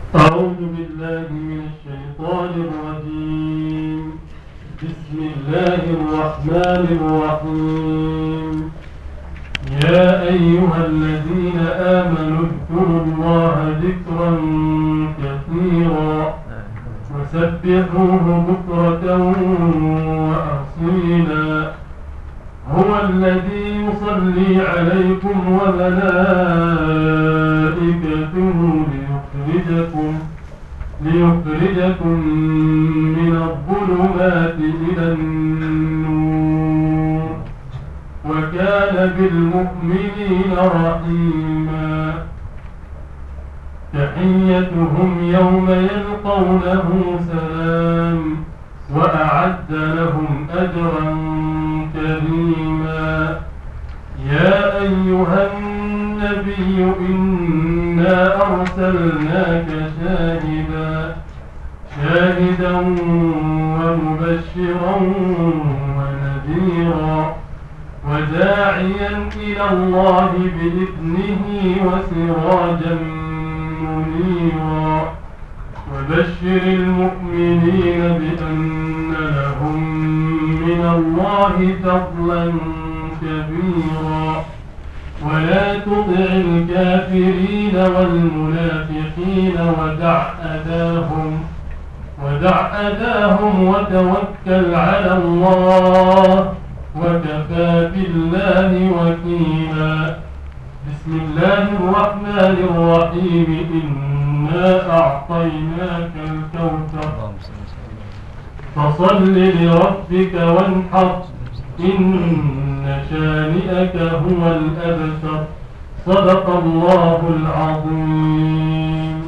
أعوذ بالله من الشيطان الرجيم. بسم الله الرحمن الرحيم. يا أيها الذين آمنوا اذكروا الله ذكرا كثيرا وسبحوه بكرة وأصيلا. هو الذي يصلي عليكم وملائكته ليخرجكم من الظلمات إلى النور وكان بالمؤمنين رحيما. تحيتهم يوم يلقونه سلام وأعد لهم أجرا كريما. يا أيها النبي إنا أرسلناك شاهدا ومبشرا ونذيرا وداعيا إلى الله بإذنه وسراجا منيرا. وبشر المؤمنين بأن لهم من الله فضلا كبيرا. ولا تطع الكافرين والمنافقين ودع أذاهم وتوكل على الله وكفى بالله وكيلا. بسم الله الرحمن الرحيم. إنا أعطيناك الكوثر فصل لربك وانحر إن شانئك هو الأبتر. صدق الله العظيم.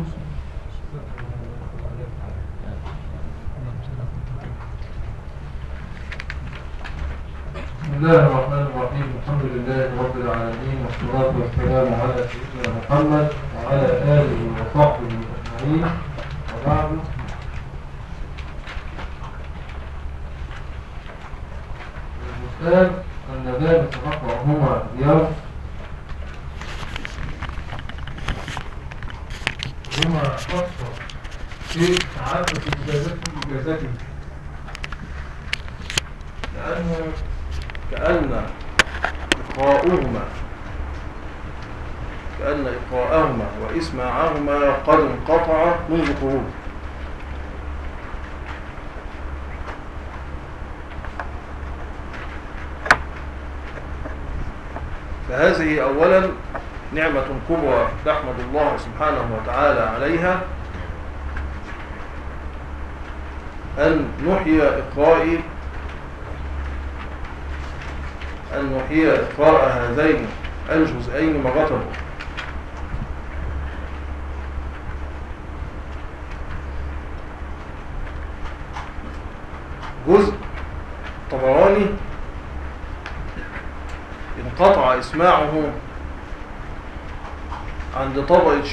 بسم الله الرحمن الرحيم. الحمد لله رب العالمين والصلاة والسلام على سيدنا محمد وعلى آله وصحبه أجمعين. وبعد، المثال الذي سنقرأ هو اليوم بما أكثر في تعدد إجازته، كأن إقراءهما وإسماعهما قد انقطع منذ قرون. فهذه أولا نعمة كبرى نحمد الله سبحانه وتعالى عليها، أن نحيي إقراء هذين الجزئين مرة أخرى. جزء طبراني انقطع إسماعه عند طبقة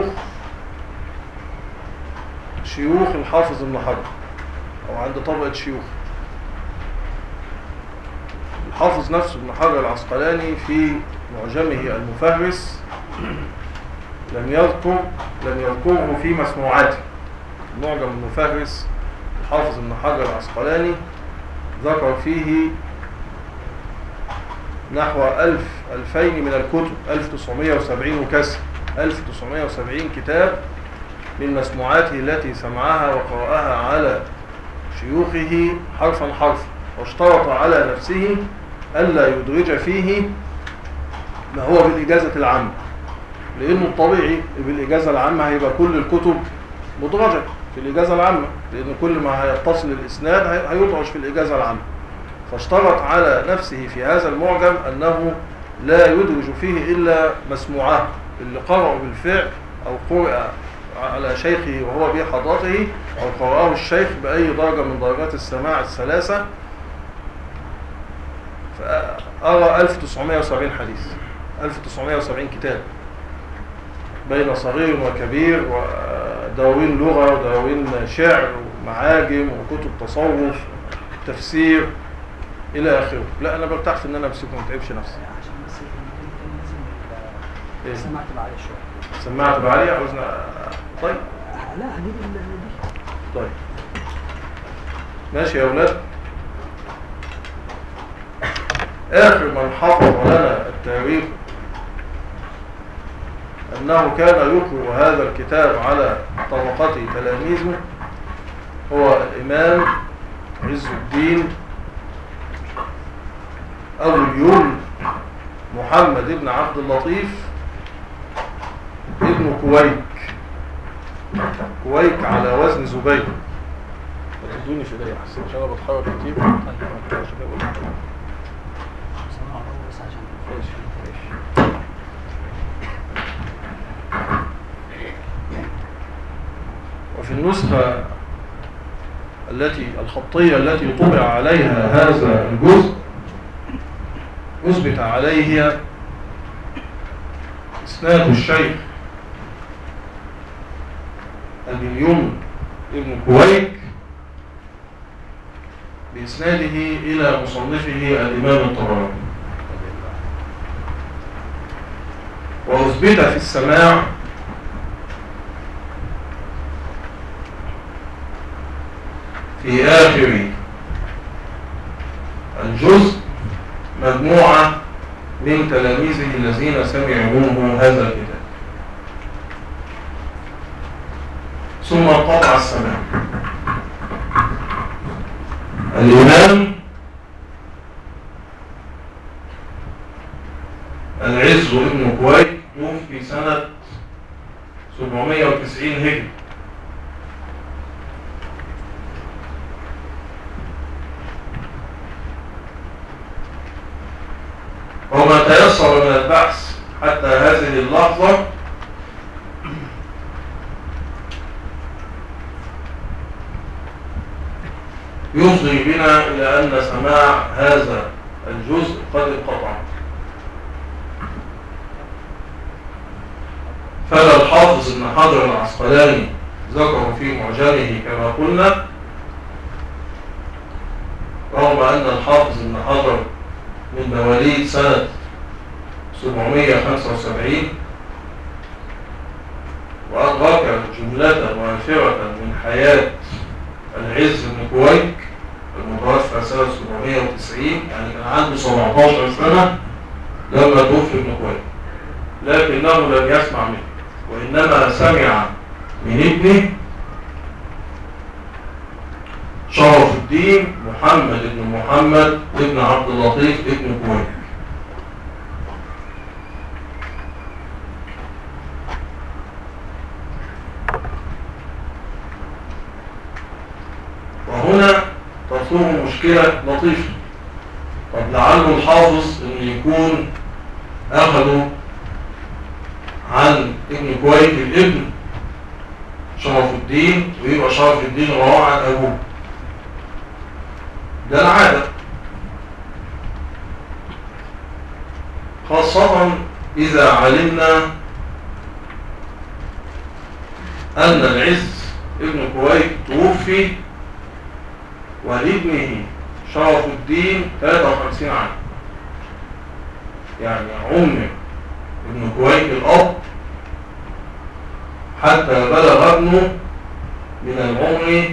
شيوخ الحافظ ابن حجر، أو عند طبقة شيوخ الحافظ نفسه ابن حجر العسقلاني في معجمه المفهرس. لم يذكره في مسموعاته. معجم المفهرس الحافظ ابن حجر العسقلاني ذكر فيه نحو 2000 من الكتب، 1970 وكسر، 1970 كتاب من مسموعاته التي سمعها وقرأها على شيوخه حرفا حرفا، واشترط على نفسه ألا يدرج فيه ما هو بالإجازة العامة، لأنه الطبيعي بالإجازة العامة هيبقى كل الكتب مدرجة في الإجازة العامة، لأن كل ما هيتصل الإسناد هيدرج في الإجازة العامة. فاشترط على نفسه في هذا المعجم أنه لا يدرج فيه إلا مسموعه اللي قرأوا بالفعل أو قرأ على شيخه وهو بحضرته، أو قرأه الشيخ بأي درجة من درجات السماع الثلاثة. فأرى 1970 حديث، 1970 كتاب بين صغير وكبير، ودواوين لغة ودواوين شعر ومعاجم وكتب تصوف تفسير إلى آخره. لا أنا برتاح في إن أنا أمسكه وما أتعبش نفسي. عشان بس سمعت بعلي شوية. سمعت بعلي عاوزنا. طيب لا دي طيب ماشي يا أولاد. آخر من حفظ لنا التاريخ أنه كان يقرأ هذا الكتاب على طبقة تلاميذه هو الإمام عز الدين أبو اليمن محمد بن عبد اللطيف ابن كويك على وزن زبير. تدوني في ده أحسن عشان أنا بتحرك كتير. وفي النسخة الخطية التي طبع عليها هذا الجزء أثبت عليه إسناد الشيخ أبي اليمن ابن كويك بإسناده إلى مصنفه الإمام الطبراني، وأثبت في السماع في آخر الجزء مجموعة من تلاميذه الذين سمعوا منه هذا الكتاب، ثم انقطع السماع. الإمام العز ابن كويك توفي سنة 790 هجري، وما تيسر من البحث حتى هذه اللحظة يفضي بنا إلى أن سماع هذا الجزء قد انقطع. فلا الحافظ ابن حجر العسقلاني ذكر في معجمه كما قلنا، رغم أن الحافظ ابن حجر من مواليد سنة 775 وأدرك جملة وافرة من حياة العز بن كويك المتوفى سنة 790، يعني كان عنده 17 سنة لما توفي ابن كويك، لكنه لم يسمع منه وإنما سمع من ابنه شرف الدين محمد بن محمد بن عبد اللطيف بن كويك. وهنا تظهر مشكلة لطيفة. طب لعله الحافظ ان يكون اخذوا عن ابن كويك الابن شرف الدين، ويبقى شرف الدين رواه عن ابوه. ده العادة، خاصة إذا علمنا أن العز ابن كويك توفي ولابنه شرف الدين 53 عام، يعني عمر ابن كويك الأب حتى بلغ ابنه من العمر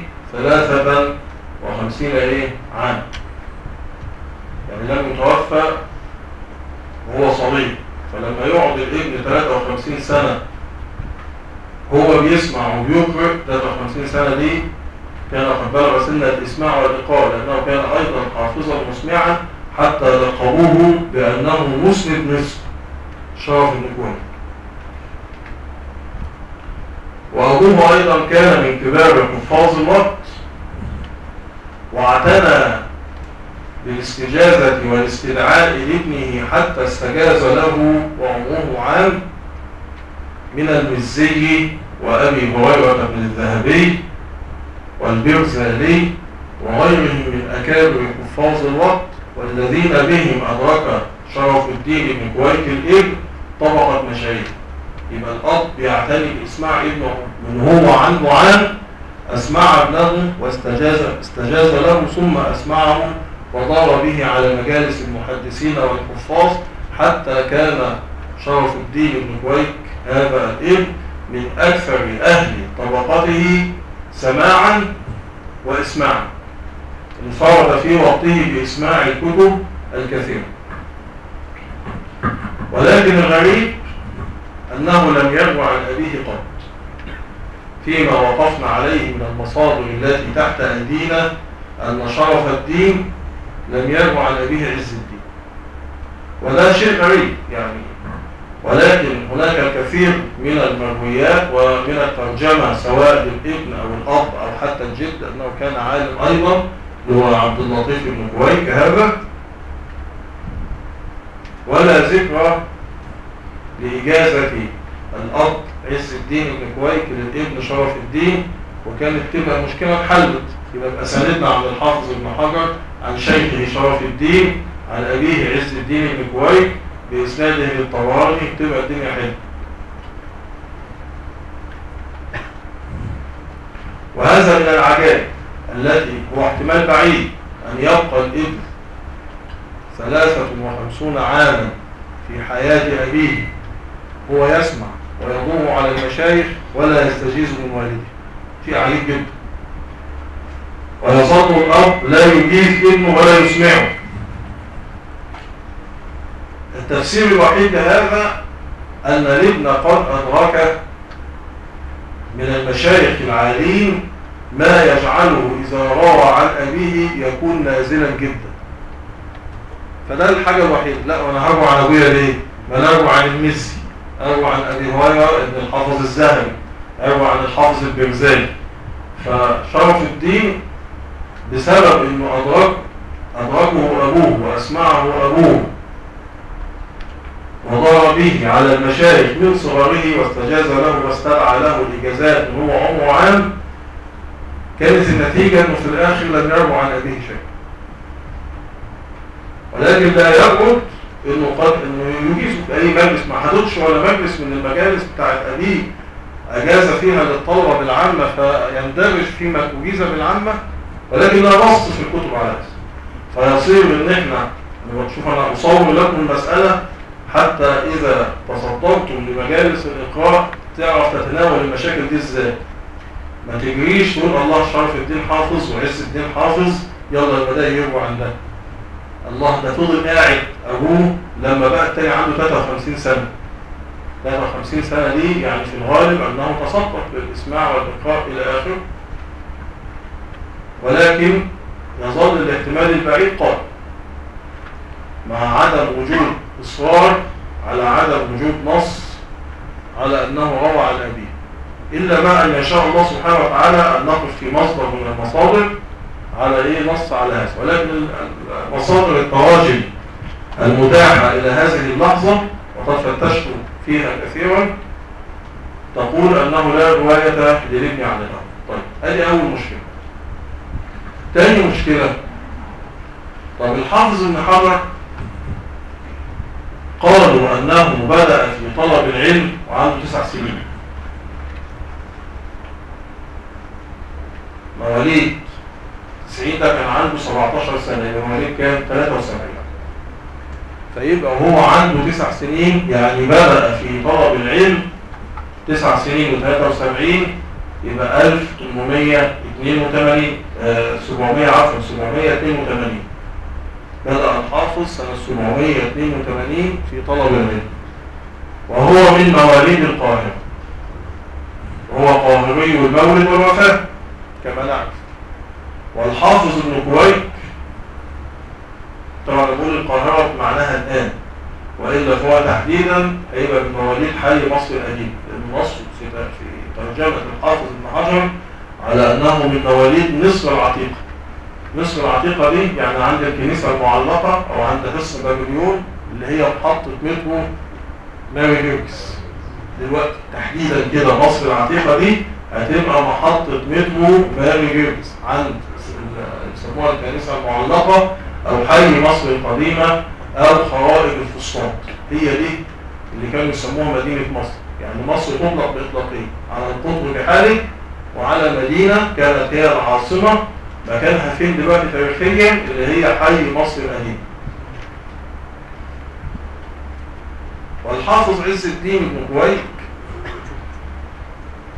53 عام، يعني لم يتوفى وهو صغير. فلما يقعد الابن 53 سنة هو بيسمع وبيقرأ، 53 سنة دي كان قد بلغ سن الإسماع والإقرار، لأنه كان أيضا حافظا مسمعا حتى لقبوه بأنه مسند مصر شرف بن كويك. وأبوه أيضا كان من كبار حفاظ الوقت، واعتنى بالاستجازة والاستدعاء لابنه حتى استجاز له وعمره عام من المزي وأبي هريرة بن الذهبي والبرزالي وغيرهم من أكابر حفاظ الوقت، والذين بهم أدرك شرف الدين بن كويك الابن طبقة مشايخ. يبقى الأب بيعتني بإسماع ابنه من هو عنده عام، أسمع ابنه واستجاز له، ثم أسمعه وضار به على مجالس المحدثين والحفاظ، حتى كان شرف الدين بن كويك هذا الابن من أكثر أهل طبقته سماعا وإسماعا، انفرد في وقته بإسماع الكتب الكثيرة. ولكن الغريب أنه لم يروى عن أبيه قط فيما وقفنا عليه من المصادر التي تحت أيدينا أن شرف الدين لم يروى عن أبيه عز الدين، وده شيء غريب يعني. ولكن هناك الكثير من المرويات ومن الترجمة سواء للابن أو الأب أو حتى الجد أنه كان عالم أيضا، هو عبد اللطيف بن كويك هذا، ولا ذكر لإجازة الأب عز الدين بن كويك للابن شرف الدين، وكانت تبقى مشكلة حلت، يبقى سندنا عن الحافظ ابن حجر عن شيخه شرف الدين عن أبيه عز الدين بن كويك بإسناده للطبراني، تبقى الدنيا حلوة. وهذا من العجائب التي هو احتمال بعيد أن يبقى الابن 53 عاما في حياة أبيه هو يسمع ويضم على المشايخ ولا يستجيز من والده، شيء عجيب جدا. ويظل الأب لا يجيز ابنه ولا يسمعه. التفسير الوحيد لهذا أن الابن قد أدرك من المشايخ العالين ما يجعله إذا روى عن أبيه يكون نازلا جدا، فده الحاجة الوحيدة. لا وأنا هروى عن أبويا ليه؟ ما أنا هروى عن المزي، أروى عن أبي هريرة ابن الحافظ الذهبي، أروى عن الحافظ البرزالي. فشرف الدين بسبب أنه أدركه أبوه وأسمعه أبوه وضار به على المشايخ من صغره واستجاز له واستدعى له الإجازات وهو عمره عام، كانت النتيجة أنه في الآخر لم يروى عن أبيه شيء. ولكن لا يرد إنه يجيز في أي مجلس، ما حدثش ولا مجلس من المجالس بتاعت أبيه أجاز فيها للطلبة بالعامة فيندرج فيما أجيز بالعامة، ولكن لا نص في الكتب على هذا. فيصير إن إحنا نشوف، أنا أصور لكم المسألة حتى إذا تصدرتم لمجالس الإقراء تعرف تتناول المشاكل دي إزاي. ما تجريش تقول الله شرف الدين حافظ وعز الدين حافظ يلا البداية يروى عن ده. الله ده فضل قاعد أبوه لما بقى التاني عنده 53 سنة. 53 سنة دي يعني في الغالب أنه تصدق بالإسماع والإقراء إلى آخره، ولكن يظل الاحتمال البعيد قائم مع عدم وجود إصرار على عدم وجود نص على أنه روى عن أبيه، إلا ما أن يشاء الله سبحانه وتعالى أن نقف في مصدر من المصادر على نص على هذا. ولكن مصادر التراجم المتاحة إلى هذه اللحظة وقد فتشت فيها كثيرا تقول أنه لا رواية للابن عن الأب. طيب هذه أول مشكلة. ثاني مشكلة، طب الحافظ ابن حجر قالوا أنه بدأ في طلب العلم وعنده 9 سنين، مواليد 90 ده كان عنده 17 سنة، يبقى مواليد كان 73، فيبقى هو عنده 9 سنين يعني بدأ في طلب العلم 9 سنين و73 يبقى 1882 782 بدأ الحافظ سنة 782 في طلب العلم، وهو من مواليد القاهرة، وهو قاهري المولد والوفاة كما نعرف. والحافظ ابن كويك طبعا نقول القاهرة معناها الآن، وإلا فهو تحديدا هيبقى من مواليد حي مصر القديم. النص في ترجمة الحافظ ابن حجر على أنه من مواليد مصر العتيقة. مصر العتيقة دي يعني عند الكنيسة المعلقة أو عند حصن بابليون اللي هي محطة مترو ماري جيركس دلوقتي تحديدا كده. مصر العتيقة دي هتبقى محطة مترو ماري جيركس عند يسموها الكنيسة المعلقة أو حي مصر القديمة أو خوارج الفسطاط. هي دي اللي كانوا يسموها مدينة مصر. يعني مصر تطلق بإطلاقين على القطب بحاله وعلى مدينة كانت هي العاصمة مكانها فين دلوقتي تاريخيا اللي هي حي مصر القديم. والحافظ عز الدين بن كويك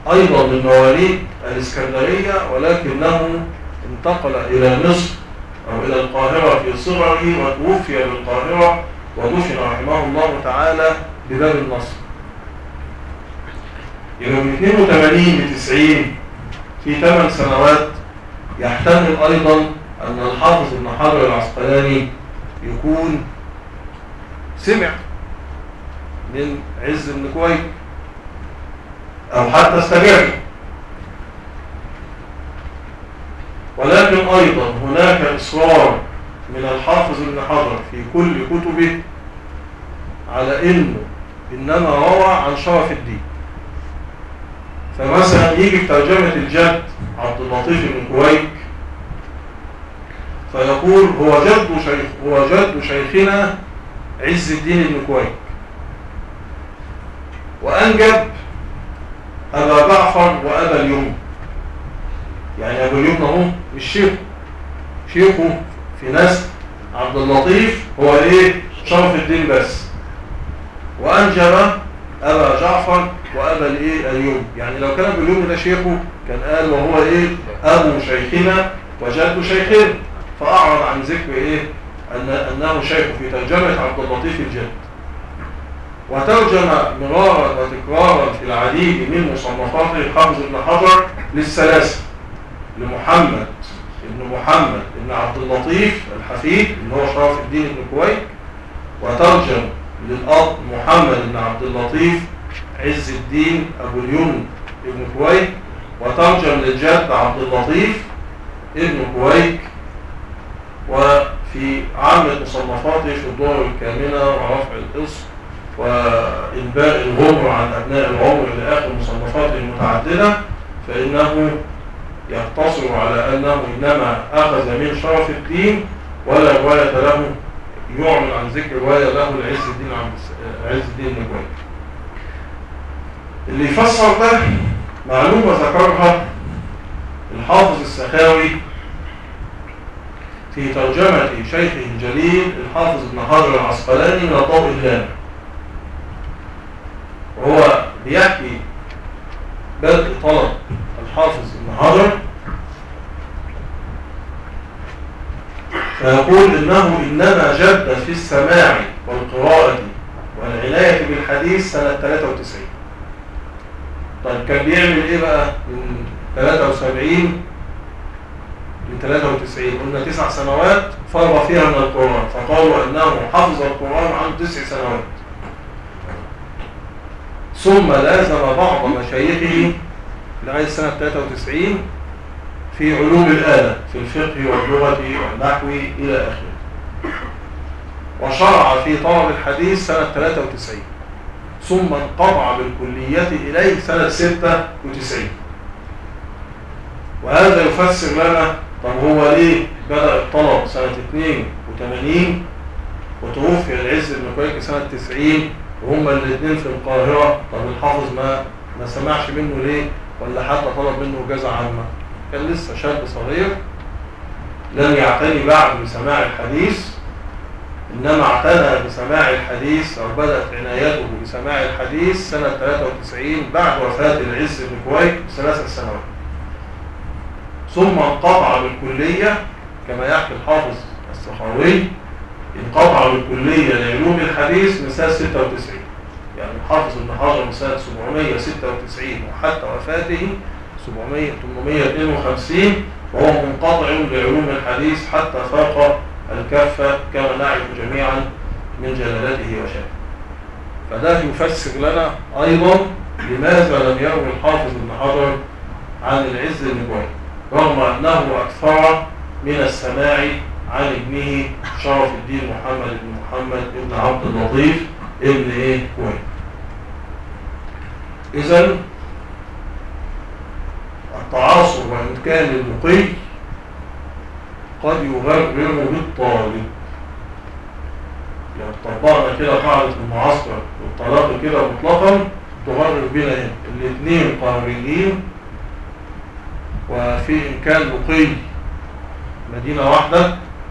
أيضا من مواليد الإسكندرية، ولكنه انتقل إلى مصر أو إلى القاهرة في صغره، وتوفي بالقاهرة ودفن رحمه الله تعالى بباب النصر. يبقى من 82 ل 90 في 8 سنوات يحتمل أيضا أن الحافظ ابن حجر العسقلاني يكون سمع من عز بن كويك أو حتى استمع. ولكن أيضا هناك إصرار من الحافظ ابن حجر في كل كتبه على إنما روى عن شرف الدين. فمثلا يجي في ترجمة الجد عبد اللطيف بن كويك فيقول هو جد شيخنا عز الدين بن كويك، وأنجب أبا جعفر وأبا اليمن. يعني أبو اليمن هو مش شيخه في نسل عبد اللطيف هو شرف الدين بس، وأنجب أبا جعفر وأبا اليمن. يعني لو كان أبو اليمن ده شيخه كان قال وهو أبو شيخنا وجد شيخنا، فأعرض عن ذكر أنه شيخ في ترجمة عبد اللطيف الجد. وترجم مرارا وتكرارا في العديد من مصنفاته الحافظ ابن حجر للثلاثة، لمحمد ابن عبد اللطيف الحفيد اللي هو شرف الدين بن كويك، وترجم للأب محمد بن عبد اللطيف عز الدين أبو اليمن ابن كويك، وترجم للجد عبد اللطيف ابن كويك. وفي عامة مصنفاته في الدور الكامنة ورفع القصر وإنباء الغمر عن أبناء العمر لآخر مصنفاته المتعددة، فإنه يقتصر على أنه إنما أخذ من شرف الدين ولا رواية له، يعمل عن ذكر رواية له عز الدين بن كويك. اللي يفسر ده معلومة ذكرها الحافظ السخاوي في ترجمة شيخه الجليل الحافظ ابن حجر العسقلاني من الضوء اللامع، وهو بيحكي بدء طلب الحافظ ابن حجر، فيقول إنما جد في السماع والقراءة والعناية بالحديث سنة 93. طيب كان بيعمل إيه بقى من 73 ل 93؟ قلنا 9 سنوات فرغ فيها من القرآن، فقالوا أنه حفظ القرآن عن 9 سنوات. ثم لازم بعض مشايخه لغاية سنة 93 في علوم الآلة في الفقه واللغة والنحو إلى آخره، وشرع في طلب الحديث سنة 93، ثم انقطع بالكلية إليه سنة 96. وهذا يفسر لنا طب هو ليه بدأ الطلب سنة 82 وتوفي العز بن كويك سنة 90 وهما الاثنين في القاهرة؟ طب الحافظ ما سمعش منه ليه؟ ولا حتى طلب منه إجازة عامة؟ كان لسه شاب صغير لم يعتني بعد بسماع الحديث، إنما اعتنى بسماع الحديث أو بدأت عنايته بسماع الحديث سنة 93 بعد وفاة العز بن كويك ب3 سنوات. ثم انقطع بالكلية كما يحكي الحافظ السخاوي، انقطع بالكلية لعلوم الحديث من سنة 96. يعني الحافظ ابن حجر من سنة 796 وحتى وفاته 852 وهو منقطع لعلوم الحديث حتى فاق الكافة كما نعرف جميعا من جلالته وشأنه. فده يفسر لنا أيضا لماذا لم يروي الحافظ ابن حجر عن العز بن كويك رغم أنه أكثر من السماع عن ابنه شرف الدين محمد بن عبد اللطيف ابن كويك. إذن التعاصر وإن كان المقي قد يغرر بالطالب. لو طبقنا كده قاعدة المعاصرة والطلاق كده مطلقا تغرر بنا الاثنين قهريين، وفي إمكان لقي مدينة واحدة،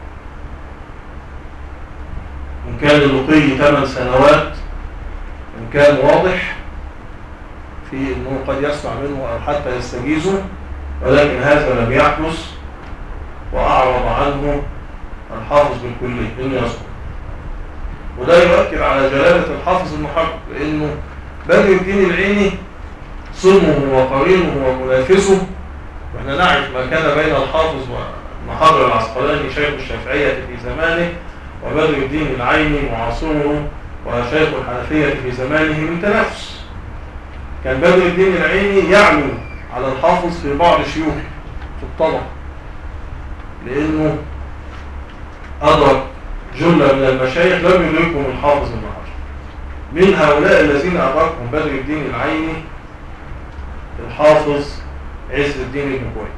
إن كان اللقي 8 سنوات إن كان واضح، في أنه قد يسمع منه أو حتى يستجيزه، ولكن هذا لم يحدث وأعرض عنه الحافظ بالكلية إنه يصدق. وده يؤكد على جلالة الحافظ المحقق، لأنه بدر الدين العيني صنه وقرينه ومنافسه، واحنا نعرف ما كان بين الحافظ وابن حجر العسقلاني شيخ الشافعية في زمانه وبدر الدين العيني معاصره وشيخ الحنفية في زمانه من تنافس. كان بدر الدين العيني يعلو على الحافظ في بعض شيوخه في الطبع، لأنه أدرك جملة من المشايخ لم يدركهم الحافظ ابن حجر. من هؤلاء الذين أدركهم بدر الدين العيني الحافظ عز الدين ابن كويت.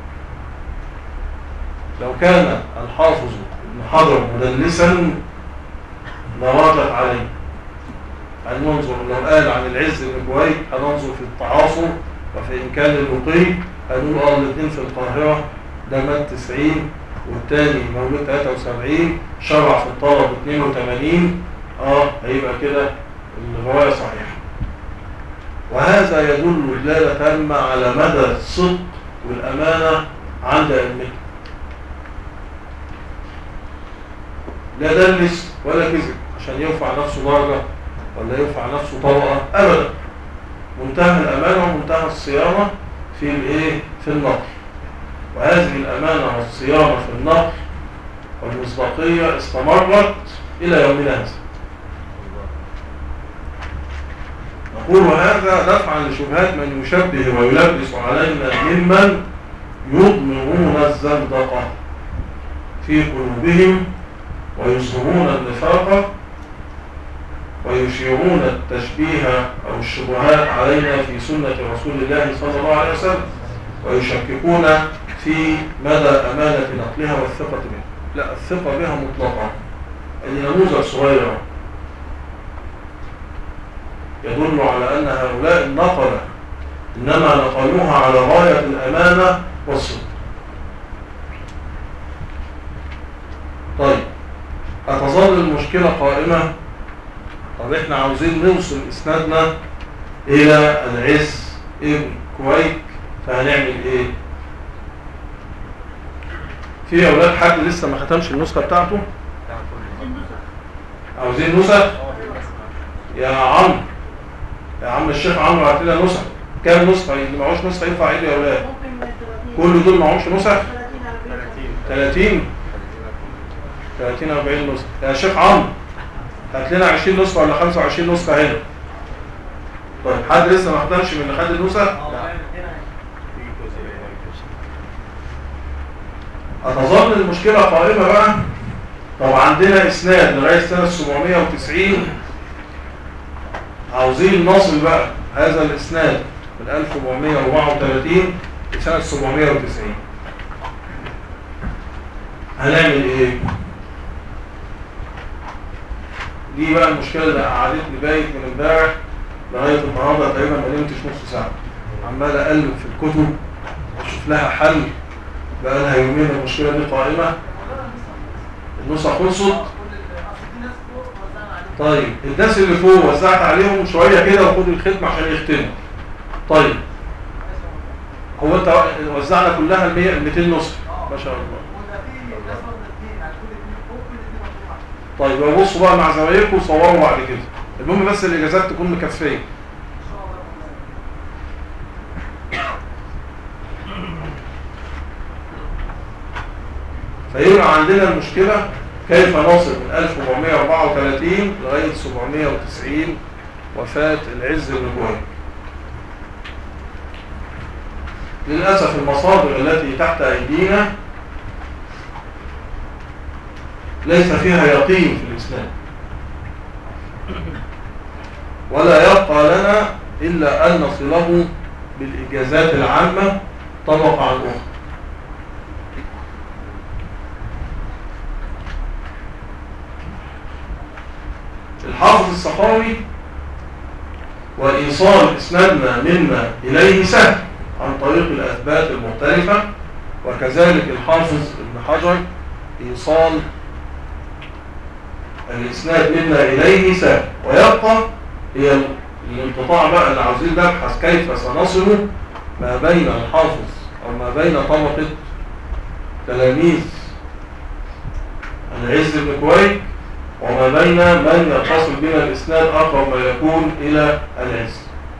لو كان الحافظ ابن حجر مدلسا لراجت عليه أن ننظر. لو قال عن العز بن كويت هننظر في التعاصر وفي إمكان اللقي، هنقول الاثنين في القاهرة، ده مات 90 والتاني مولود 73، شرع في الطلب 82، هيبقى كده الرواية صحيحة. وهذا يدل دلالة تامة على مدى الصدق والأمانة عند أئمته. لا دلس ولا كذب عشان يرفع نفسه درجة ولا يرفع نفسه طبقة، أبدا. منتهى الأمانة ومنتهى الصيانة في النقل. وهذه الأمانة والصيانة في النقل والمصداقية استمرت إلى يومنا هذا. نقول هذا دفعا لشبهات من يشبه ويلبس علينا ممن يضمرون الزندقة في قلوبهم ويظهرون النفاق ويشيرون التشبيه أو الشبهات علينا في سنة رسول الله صلى الله عليه وسلم، ويشككون في مدى أمانة نقلها والثقة بها. لا، الثقة بها مطلقة. النموذج صغيرة يدل على أن هؤلاء النقلة إنما نقلوها على غاية الأمانة والصدق. طيب، هتظل المشكلة قائمة. طب احنا عاوزين نوصل إسنادنا إلى العز ابن كويك، فهنعمل إيه؟ في أولاد حد لسه ما ختمش النسخة بتاعته؟ عاوزين نسخ؟ يا عم الشيخ عمرو هات لنا نسخ. كام نسخة؟ اللي معهوش نسخة ينفع يدي يا أولاد؟ كل دول معهوش نسخ؟ 30 40 نسخة. يا شيخ عمرو هات لنا 20 نسخة ولا 25 نسخة هنا. طيب، حد لسه ما ختمش من اللي خد النسخ؟ هتظل المشكلة قائمة بقى. طب عندنا إسناد لغاية سنة 790، عاوزين نصل بقى هذا الإسناد من 1434 لسنة 790. هنعمل إيه؟ دي بقى المشكلة اللي قعدتني بايت من امبارح لغاية النهارده تقريبا ما نمتش نص ساعة، عمال أقلب في الكتب وأشوف لها حل. بقى لها يومين المشكلة دي قائمة. النسخ خلصت. طيب، الناس اللي فوق وزعت عليهم شوية كده وخد الختم عشان يختموا. طيب، هو انت وزعنا كلها 200 نسخة ما شاء الله. طيب، بصوا بقى مع زمايلكم وصوروا بعد كده. المهم بس الإجازات تكون مكفية. فيبقى عندنا المشكلة كيف نصل من 1434 لغاية 790 وفاة العز بن كويك. للأسف المصادر التي تحت أيدينا ليس فيها يقين في الإسلام، ولا يبقى لنا إلا أن نصله بالإجازات العامة طبقة عن أخرى. الحافظ السخاوي وإيصال إسنادنا منا إليه سهل عن طريق الأثبات المختلفة، وكذلك الحافظ ابن حجر إيصال الإسناد منا إليه سهل. ويبقى هي الانقطاع بقى اللي عاوزين نبحث كيف سنصل ما بين الحافظ أو ما بين طبقة تلاميذ العز بن كويك وما بين من يتصل بنا الإسناد أقرب ما يكون إلى العز.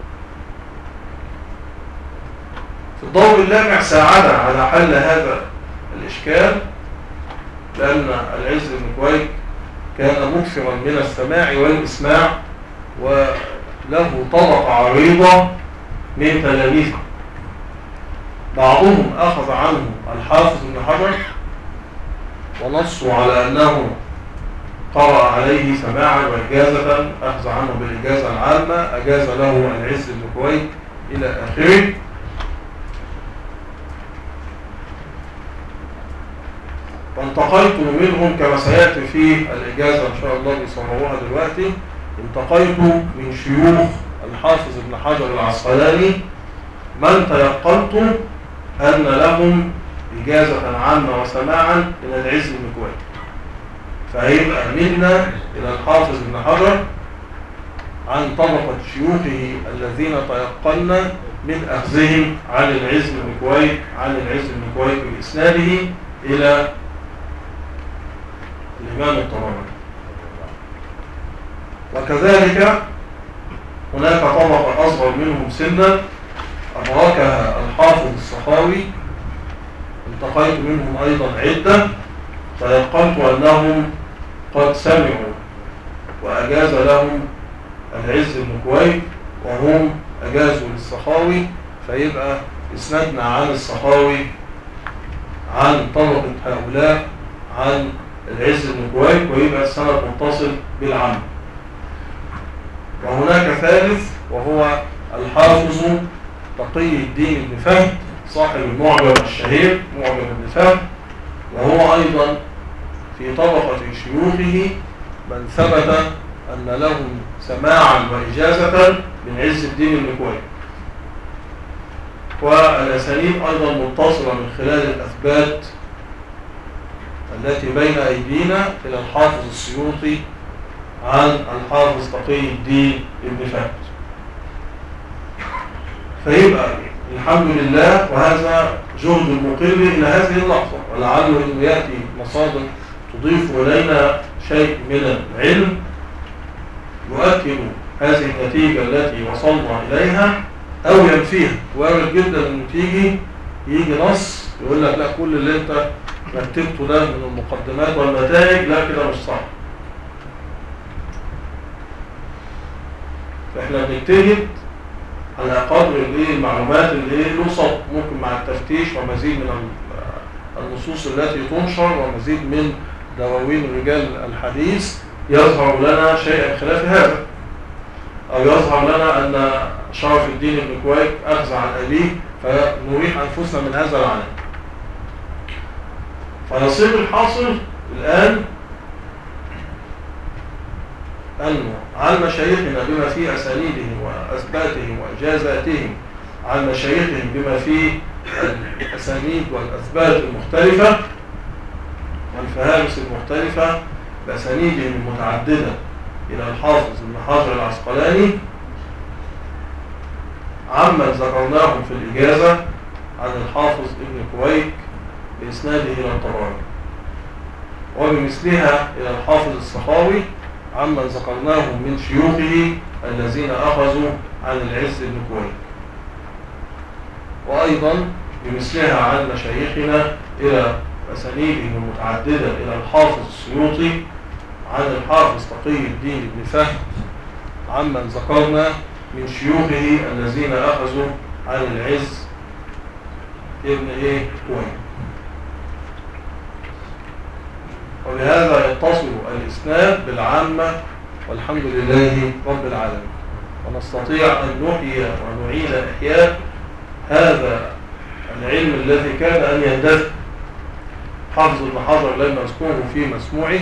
في الضوء اللامع ساعدنا على حل هذا الإشكال، لأن العز بن كويك كان مكثرا من السماع والإسماع وله طبقة عريضة من تلاميذه، بعضهم أخذ عنه الحافظ بن حجر ونصوا على أنه قرأ عليه سماعا وإجازة، أخذ عنه بالإجازة العامة، أجاز له العز بن كويك إلى آخره. وانتقيت منهم كما سيأتي في الإجازة إن شاء الله بيصوروها دلوقتي، انتقيت من شيوخ الحافظ ابن حجر العسقلاني من تيقنت أن لهم إجازة عامة وسماعا من العز بن كويك، فهيبقى منا إلى الحافظ ابن حجر عن طبقة شيوخه الذين تيقنا من أخذهم عن العز بن كويك بإسناده إلى الإمام الطبراني. وكذلك هناك طبقة أصغر منهم سنا أدركها الحافظ السخاوي، التقيت منهم أيضا عدة فيقنت أنهم قد سمعوا وأجاز لهم العز بن كويك وهم أجازوا للسخاوي، فيبقى اسندنا عن السخاوي عن طبقة هؤلاء عن العز بن كويك، ويبقى السند متصل بالعام. وهناك ثالث وهو الحافظ تقي الدين بن فهد صاحب المعجم الشهير معجم ابن فهد، وهو أيضا في طبقة شيوخه من ثبت أن لهم سماعا وإجازة من عز الدين بن كويك. والأسانيد أيضا متصلة من خلال الأثبات التي بين أيدينا إلى الحافظ السيوطي عن الحافظ تقي الدين ابن فهد. فيبقى الحمد لله، وهذا جهد المقر إلى هذه اللحظة، ولعله أن يأتي مصادر تضيف إلينا شيء من العلم يؤكد هذه النتيجة التي وصلنا إليها أو ينفيها. وارد جدا أن يجي نص يقول لك لا، كل اللي أنت رتبته ده من المقدمات والنتائج لا، كده مش صح. فإحنا بنجتهد على قدر المعلومات اللي نوصل ممكن مع التفتيش ومزيد من النصوص التي تنشر ومزيد من دواوين رجال الحديث يظهر لنا شيئا خلاف هذا، أو يظهر لنا أن شرف الدين بن كويك أخذ عن أبيه فنريح أنفسنا من هذا العناء. فيصير الحاصل الآن أنه عن مشايخنا بما في أسانيدهم وأثباتهم وإجازاتهم، عن مشايخهم بما في الأسانيد والأثبات المختلفة والفهارس المختلفة بأسانيدهم المتعددة إلى الحافظ ابن حجر العسقلاني، عمن ذكرناهم في الإجازة عن الحافظ ابن كويك بإسناده إلى الطبراني، وبمثلها إلى الحافظ السخاوي عمن ذكرناهم من شيوخه الذين أخذوا عن العز بن كويك، وأيضا بمثلها عن مشايخنا إلى أسانيدهم المتعددة إلى الحافظ السيوطي عن الحافظ تقي الدين بن فهد عمن ذكرنا من شيوخه الذين أخذوا عن العز ابن كويك. وبهذا يتصل الإسناد بالعامة والحمد لله رب العالمين، ونستطيع أن نحيي ونعيد إحياء هذا العلم الذي كان أن يندثر. حافظ ابن حجر لم يذكره في مسموعه،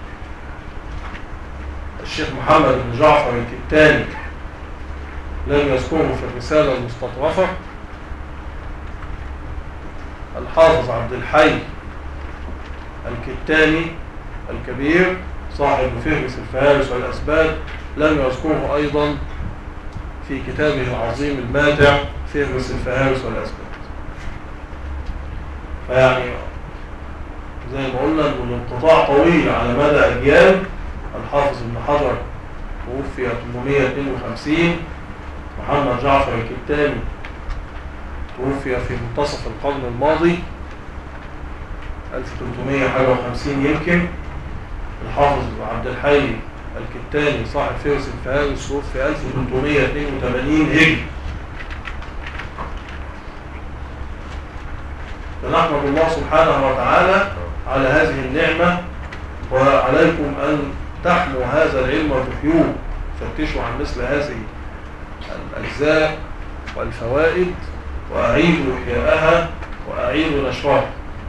الشيخ محمد بن جعفر الكتاني لم يذكره في الرسالة المستطرفة، الحافظ عبد الحي الكتاني الكبير صاحب فهرس الفهارس والأسباب لم يذكره أيضا في كتابه العظيم الماتع فهرس الفهارس والأسباب. فيعني زي ما قلنا إن الانقطاع طويل على مدى أجيال. الحافظ ابن حجر توفي 852، محمد جعفر الكتاني توفي في منتصف القرن الماضي 1350 يمكن. الحافظ عبد الحي الكتاني صاحب فهرس الفهارس توفي 1382 هجري. فنحمد الله سبحانه وتعالى على هذه النعمة، وعليكم أن تحموا هذا العلم وتحيوه، فتشوا عن مثل هذه الأجزاء والفوائد، وأعيدوا إحياءها وأعيدوا نشرها.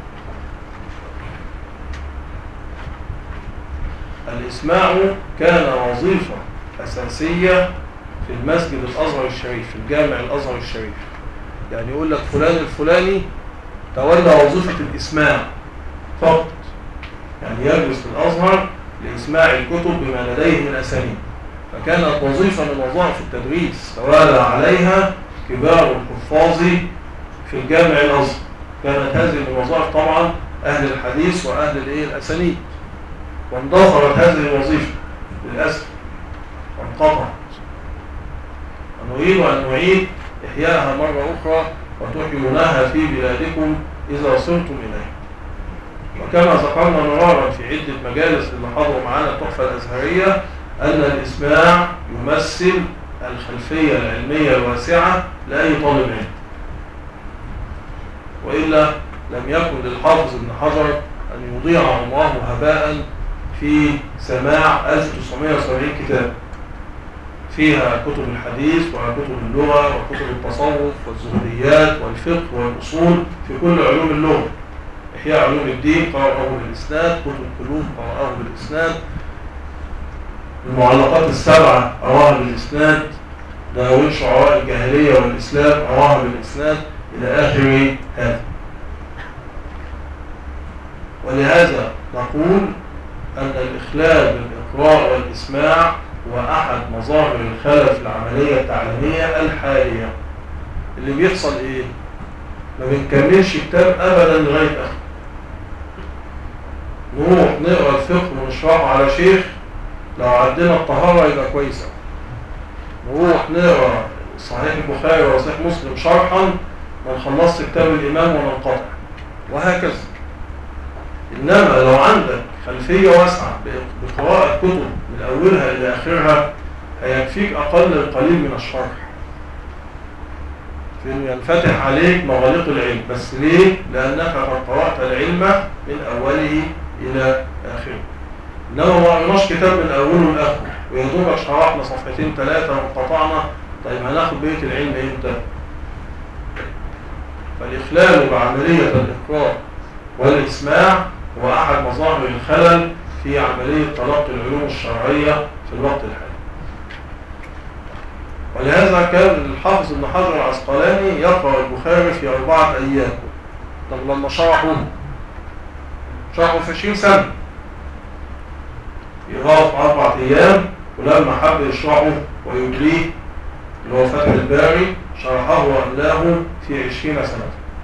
الإسماع كان وظيفة أساسية في المسجد الأزهر الشريف، في الجامع الأزهر الشريف. يعني يقول لك فلان الفلاني تولى وظيفة الإسماع فقط، يعني يجلس في الأزهر لإسماع الكتب بما لديه من أسانيد. فكانت وظيفة من وظائف التدريس توالى عليها كبار الحفاظ في الجامع الأزهر. كانت هذه الوظائف طبعا أهل الحديث وأهل الأسانيد، واندثرت هذه الوظيفة للأسف وانقطعت. ونريد أن نعيد إحياءها مرة أخرى وتحيونها في بلادكم إذا صرتم إليه. وكما ذكرنا مرارا في عدة مجالس اللي حضروا معنا التحفة الأزهرية أن الإسماع يمثل الخلفية العلمية الواسعة لأي طالب علم، وإلا لم يكن للحافظ ابن حجر أن يضيع عمره هباء في سماع 1970 كتاب فيها كتب الحديث وكتب اللغة وكتب التصوف والزهديات والفقه والأصول في كل علوم اللغة. إحياء علوم الدين قرأه بالإسناد، كتب القلوب قرأه بالإسناد، المعلقات السبعة قرأها بالإسناد، دواوين شعراء الجاهلية والإسلام قرأها بالإسناد، إلى آخر هذا. ولهذا نقول أن الإخلال بالإقراء والإسماع هو أحد مظاهر الخلل في العملية التعليمية الحالية. اللي بيحصل إيه؟ ما بنكملش كتاب أبدا لغاية آخر. نروح نقرأ الفقه ونشرحه على شيخ، لو عندنا الطهارة يبقى كويسة. نروح نقرأ صحيح البخاري وصحيح مسلم شرحا، ما نخلصش كتاب الإمام وننقطع، وهكذا. إنما لو عندك خلفية واسعة بقراءة كتب من أولها إلى آخرها هيكفيك أقل القليل من الشرح في أنه ينفتح عليك مغاليق العلم. بس ليه؟ لأنك قد قرأت العلم من أوله إلى آخره. إنما ما قرأناش كتاب من أوله لآخره ويدوبك شرحنا صفحتين ثلاثة وانقطعنا، طيب هناخد بيت العلم إمتى؟ فالإخلال بعملية الإقراء والإسماع هو أحد مظاهر الخلل في عملية تلقي العلوم الشرعية في الوقت الحالي. ولهذا كان الحافظ ابن حجر العسقلاني يقرأ البخاري في 4 أيام. طب لما شرحوا في 20 سنة، يقرأ في 4 أيام، ولما حب يشرحه ويجريه اللي هو فتح الباري شرحه وأملاه في 20 سنة.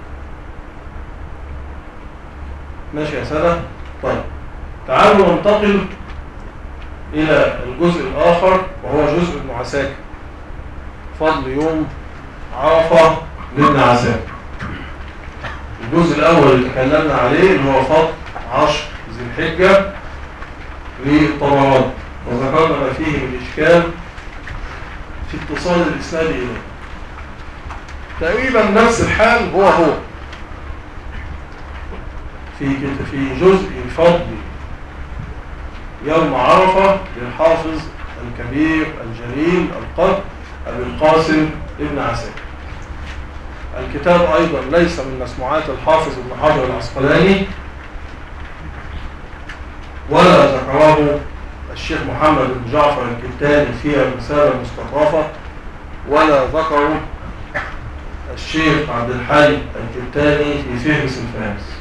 ماشي يا سادة؟ طيب تعالوا ننتقل إلى الجزء الآخر وهو جزء ابن عساكر، فضل يوم عرفة لابن عساكر. الجزء الأول اللي تكلمنا عليه اللي هو فضل 10 ذي الحجة للطبراني، وذكرنا ما فيه من إشكال في اتصال الإسناد إليه. تقريبا نفس الحال هو في جزء فضل يوم عرفة للحافظ الكبير الجليل القدر أبي القاسم ابن عساكر. الكتاب أيضا ليس من مسموعات الحافظ ابن حجر العسقلاني، ولا ذكره الشيخ محمد بن جعفر الكتاني في الرسالة المستطرفة، ولا ذكره الشيخ عبد الحي الكتاني في فهرس الفهرس.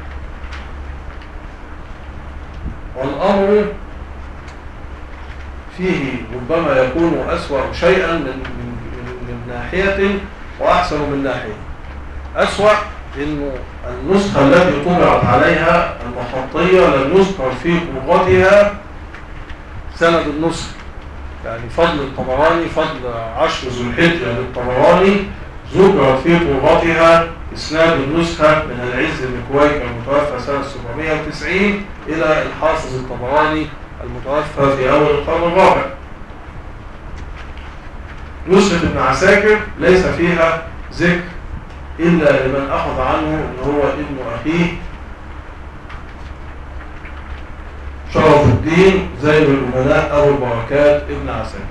والأمر فيه ربما يكون أسوأ شيئا من ناحية وأحسن من ناحية. أسوأ إنه النسخة التي طبعت عليها المخطية لم يذكر في طبقتها سند النسخة، يعني فضل الطبراني، فضل 10 ذو الحجة للطبراني ذكر في طبقتها إسناد النسخة من العز بن كويك المتوفى سنة 790 إلى الحافظ الطبراني المتوفى في أول القرن الرابع. نسخة ابن عساكر ليس فيها ذكر إلا لمن أخذ عنه اللي هو ابن أخيه شرف الدين زين الأمناء أبو البركات ابن عساكر.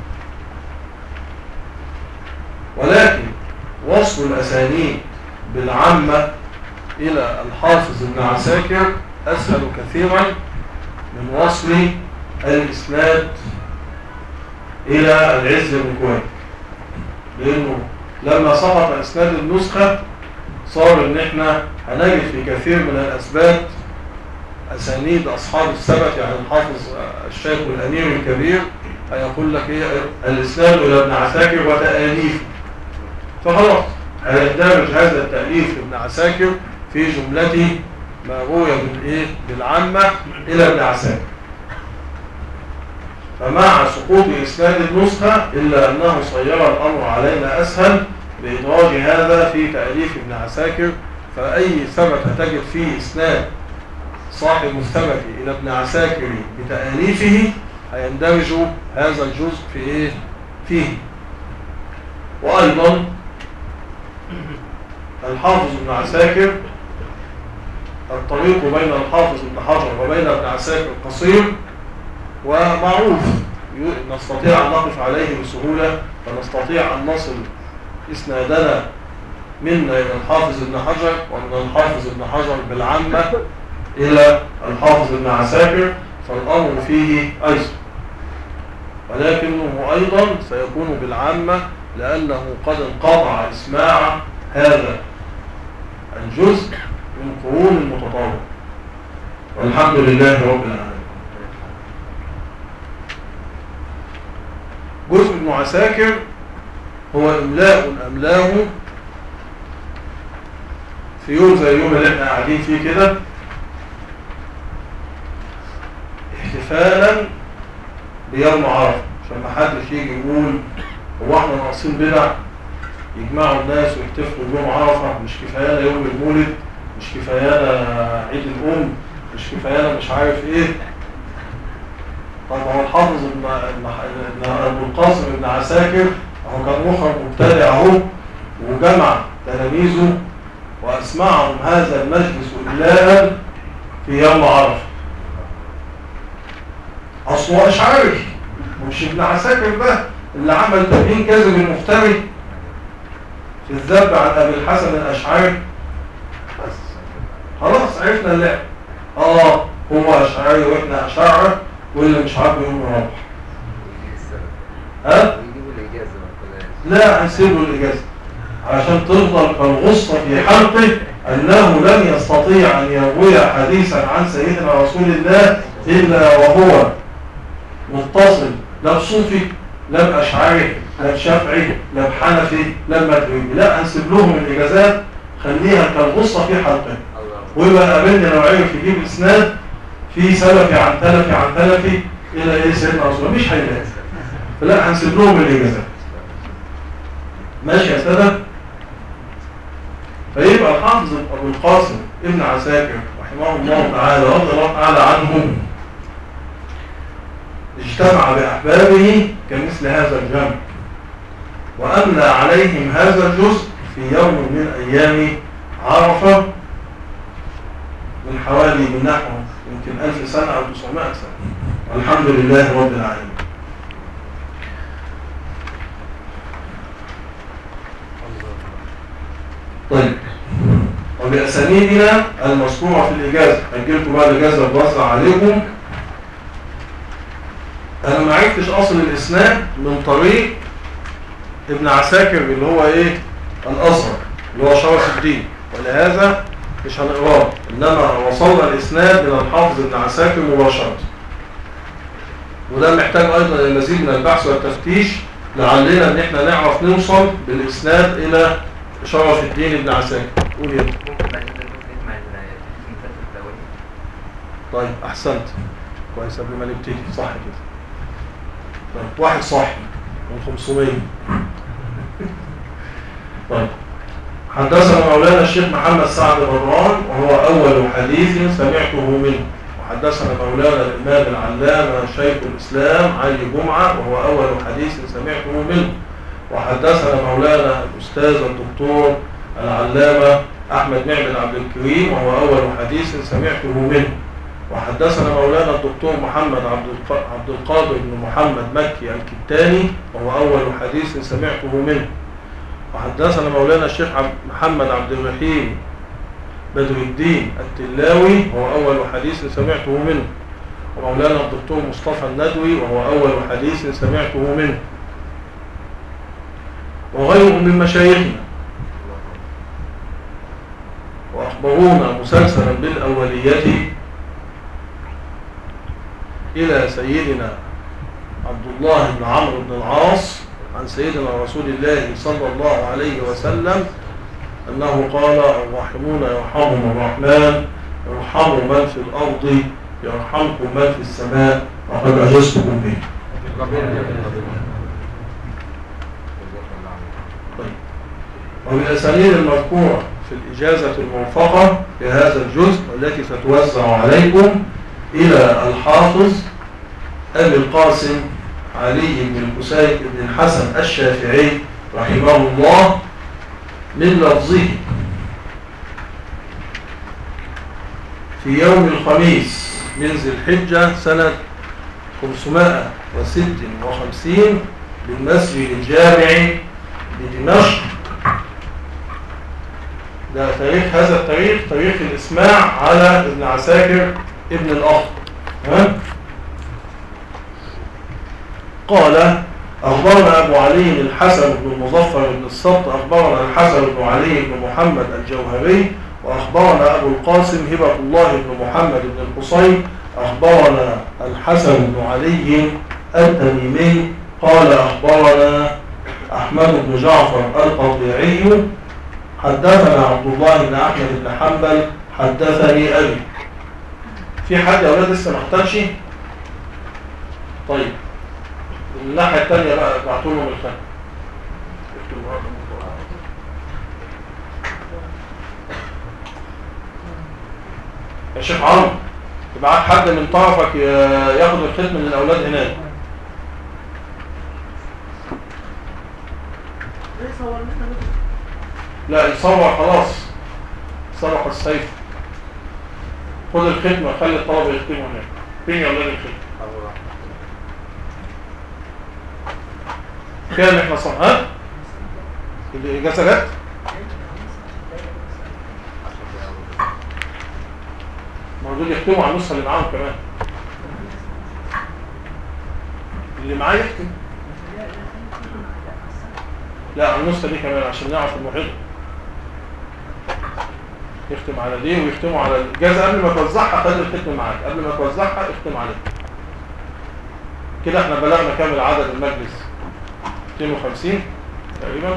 ولكن وصل الأسانيد بالعامة إلى الحافظ ابن عساكر أسهل كثيرا من وصل الإسناد إلى العز بن كويك، لأنه لما سقط إسناد النسخة صار إن إحنا هنجد في كثير من الأسباب أسانيد أصحاب السبت، يعني الحافظ الشيخ الأمير الكبير هيقول لك إيه الإسناد إلى ابن عساكر وتأليف، فخلاص هيندرج هذا التأليف ابن عساكر في جملة ما روي بالعامة إلى ابن عساكر. فمع سقوط إسناد النسخة إلا أنه صير الأمر علينا أسهل بإدراج هذا في تأليف ابن عساكر، فأي ثبت تجد فيه إسناد صاحب الثبت إلى ابن عساكر بتأليفه هيندرج هذا الجزء في فيه. وأيضا الحافظ ابن عساكر الطريق بين الحافظ ابن حجر وبين ابن عساكر قصير ومعروف، نستطيع أن نقف عليه بسهولة، ونستطيع أن نصل إسنادنا منا إلى الحافظ ابن حجر ومن الحافظ ابن حجر بالعامة إلى الحافظ ابن عساكر، فالأمر فيه أيسر، ولكنه أيضا سيكون بالعامة لأنه قد انقطع إسماع هذا الجزء من قرون متطورة، والحمد لله رب العالمين. جزء ابن عساكر هو إملاء أملاه في يوم زي اليوم اللي احنا قاعدين فيه كده، احتفالا بيوم عرفة، عشان ما حدش يجي يقول هو احنا ناقصين بدع يجمعوا الناس ويحتفلوا بيوم عرفة، مش كفايانا يوم المولد، مش كفايانا عيد الأم، مش كفايانا مش عارف ايه. طب هو الحافظ ابو القاسم ابن عساكر هو كان مخرج مبتدع اهو، وجمع تلاميذه واسمعهم هذا المجلس إملاء في يوم عرفة. اصله اشعري، مش ابن عساكر ده اللي عمل تبيين كاذب المفتري في الذب عن ابي الحسن الاشعري. بس خلاص عرفنا اللعب. هو اشعري واحنا اشاعره، واللي مش عارف يقوم يروح. يجيبوا الاجازه لا هنسيبه الاجازه عشان تفضل كالغصه في حلقه انه لم يستطيع ان يروي حديثا عن سيدنا رسول الله الا وهو متصل لا بصوفي لا باشعري لا بشافعي لا بحنفي لا بمتريدي. لا هنسيب لهم الاجازات، خليها كالغصه في حلقه، ويبقى قابلنا لو عرف يجيب اسناد في سلفي عن تلفي عن تلفي الى سيدنا رسول الله مش هيلاقي، فلا هنسيب لهم الاجازات. ماشي يا ساده؟ فيبقى الحافظ ابو القاسم ابن عساكر رحمه الله تعالى رضي الله تعالى عنه اجتمع باحبابه كمثل هذا الجمع، واملى عليهم هذا الجزء في يوم من ايام عرفه من حوالي من نحو يمكن 1000 سنة أو 900 سنة، والحمد لله رب العالمين. طيب، وبأسانيدنا المذكورة في الإجازة، هنجيلكم بقى الإجازة بوزع عليكم. أنا ما عرفتش أصل الإسناد من طريق ابن عساكر اللي هو الأزهر اللي هو شرف الدين، ولهذا مش هنقراه، إنما وصلنا الإسناد من الحافظ ابن عساكر مباشرة. وده محتاج أيضا المزيد من البحث والتفتيش لعلنا إن احنا نعرف نوصل بالإسناد إلى شرف الدين بن عساكر. قول يا طيب أحسنت كويس قبل ما نبتدي صح كده. طيب واحد صح من 500. طيب حدثنا مولانا الشيخ محمد سعد بدران وهو أول حديث سمعته منه. وحدثنا مولانا الإمام العلامة شيخ الإسلام علي جمعة وهو أول حديث سمعته منه. وحدثنا مولانا الأستاذ الدكتور العلامة أحمد معبد عبد الكريم وهو أول حديث سمعته منه. وحدثنا مولانا الدكتور محمد عبد القادر بن محمد مكي الكتاني وهو أول حديث سمعته منه. وحدثنا مولانا الشيخ محمد عبد الرحيم بدر الدين التلاوي وهو أول حديث سمعته منه. ومولانا الدكتور مصطفى الندوي وهو أول حديث سمعته منه. وغيرهم من مشايخنا وأخبرونا مسلسلا بالأولية إلى سيدنا عبد الله بن عمرو بن العاص عن سيدنا رسول الله صلى الله عليه وسلم أنه قال الراحمون يرحمهم الرحمن يرحموا من في الأرض يرحمكم من في السماء وقد أجزتكم به. طيب. وبالأسانيد المذكورة في الإجازة الموفقة في هذا الجزء التي ستوزع عليكم إلى الحافظ أبي القاسم علي بن الحسين بن الحسن الشافعي رحمه الله من لفظه في يوم الخميس من ذي الحجة سنة 556 بالمسجد الجامع بدمشق. ده تاريخ هذا التاريخ تاريخ الإسماع على ابن عساكر ابن الأخ. قال أخبرنا أبو علي الحسن بن المظفر بن السبط أخبرنا الحسن بن علي بن محمد الجوهري وأخبرنا أبو القاسم هبة الله بن محمد بن الحسين أخبرنا الحسن بن علي التميمي قال أخبرنا أحمد بن جعفر القطيعي حدثنا عبد الله بن أحمد بن حنبل حدثني أبي. في حد يا أولاد لسه ما اختارش؟ طيب الناحية الثانية بقى بعتوا لهم الخط. يا شيخ عمرو تبعت حد من طرفك ياخد الختم من الأولاد هناك. لا يصور خلاص صرف السيف. خد الختم وخلي الطلبة يختموا هناك. فين يا أولاد الختم؟ كام احنا صح ها؟ الإجازة جت؟ موجود يختموا على النسخة اللي معاهم كمان. اللي معاه يختم. لا على النسخة دي كمان عشان نعرف المحيط. يختم على دي ويختموا على الإجازة قبل ما توزعها. خلي الختم معاك قبل ما توزعها اختم عليها. كده احنا بلغنا كامل عدد المجلس 250 تقريبا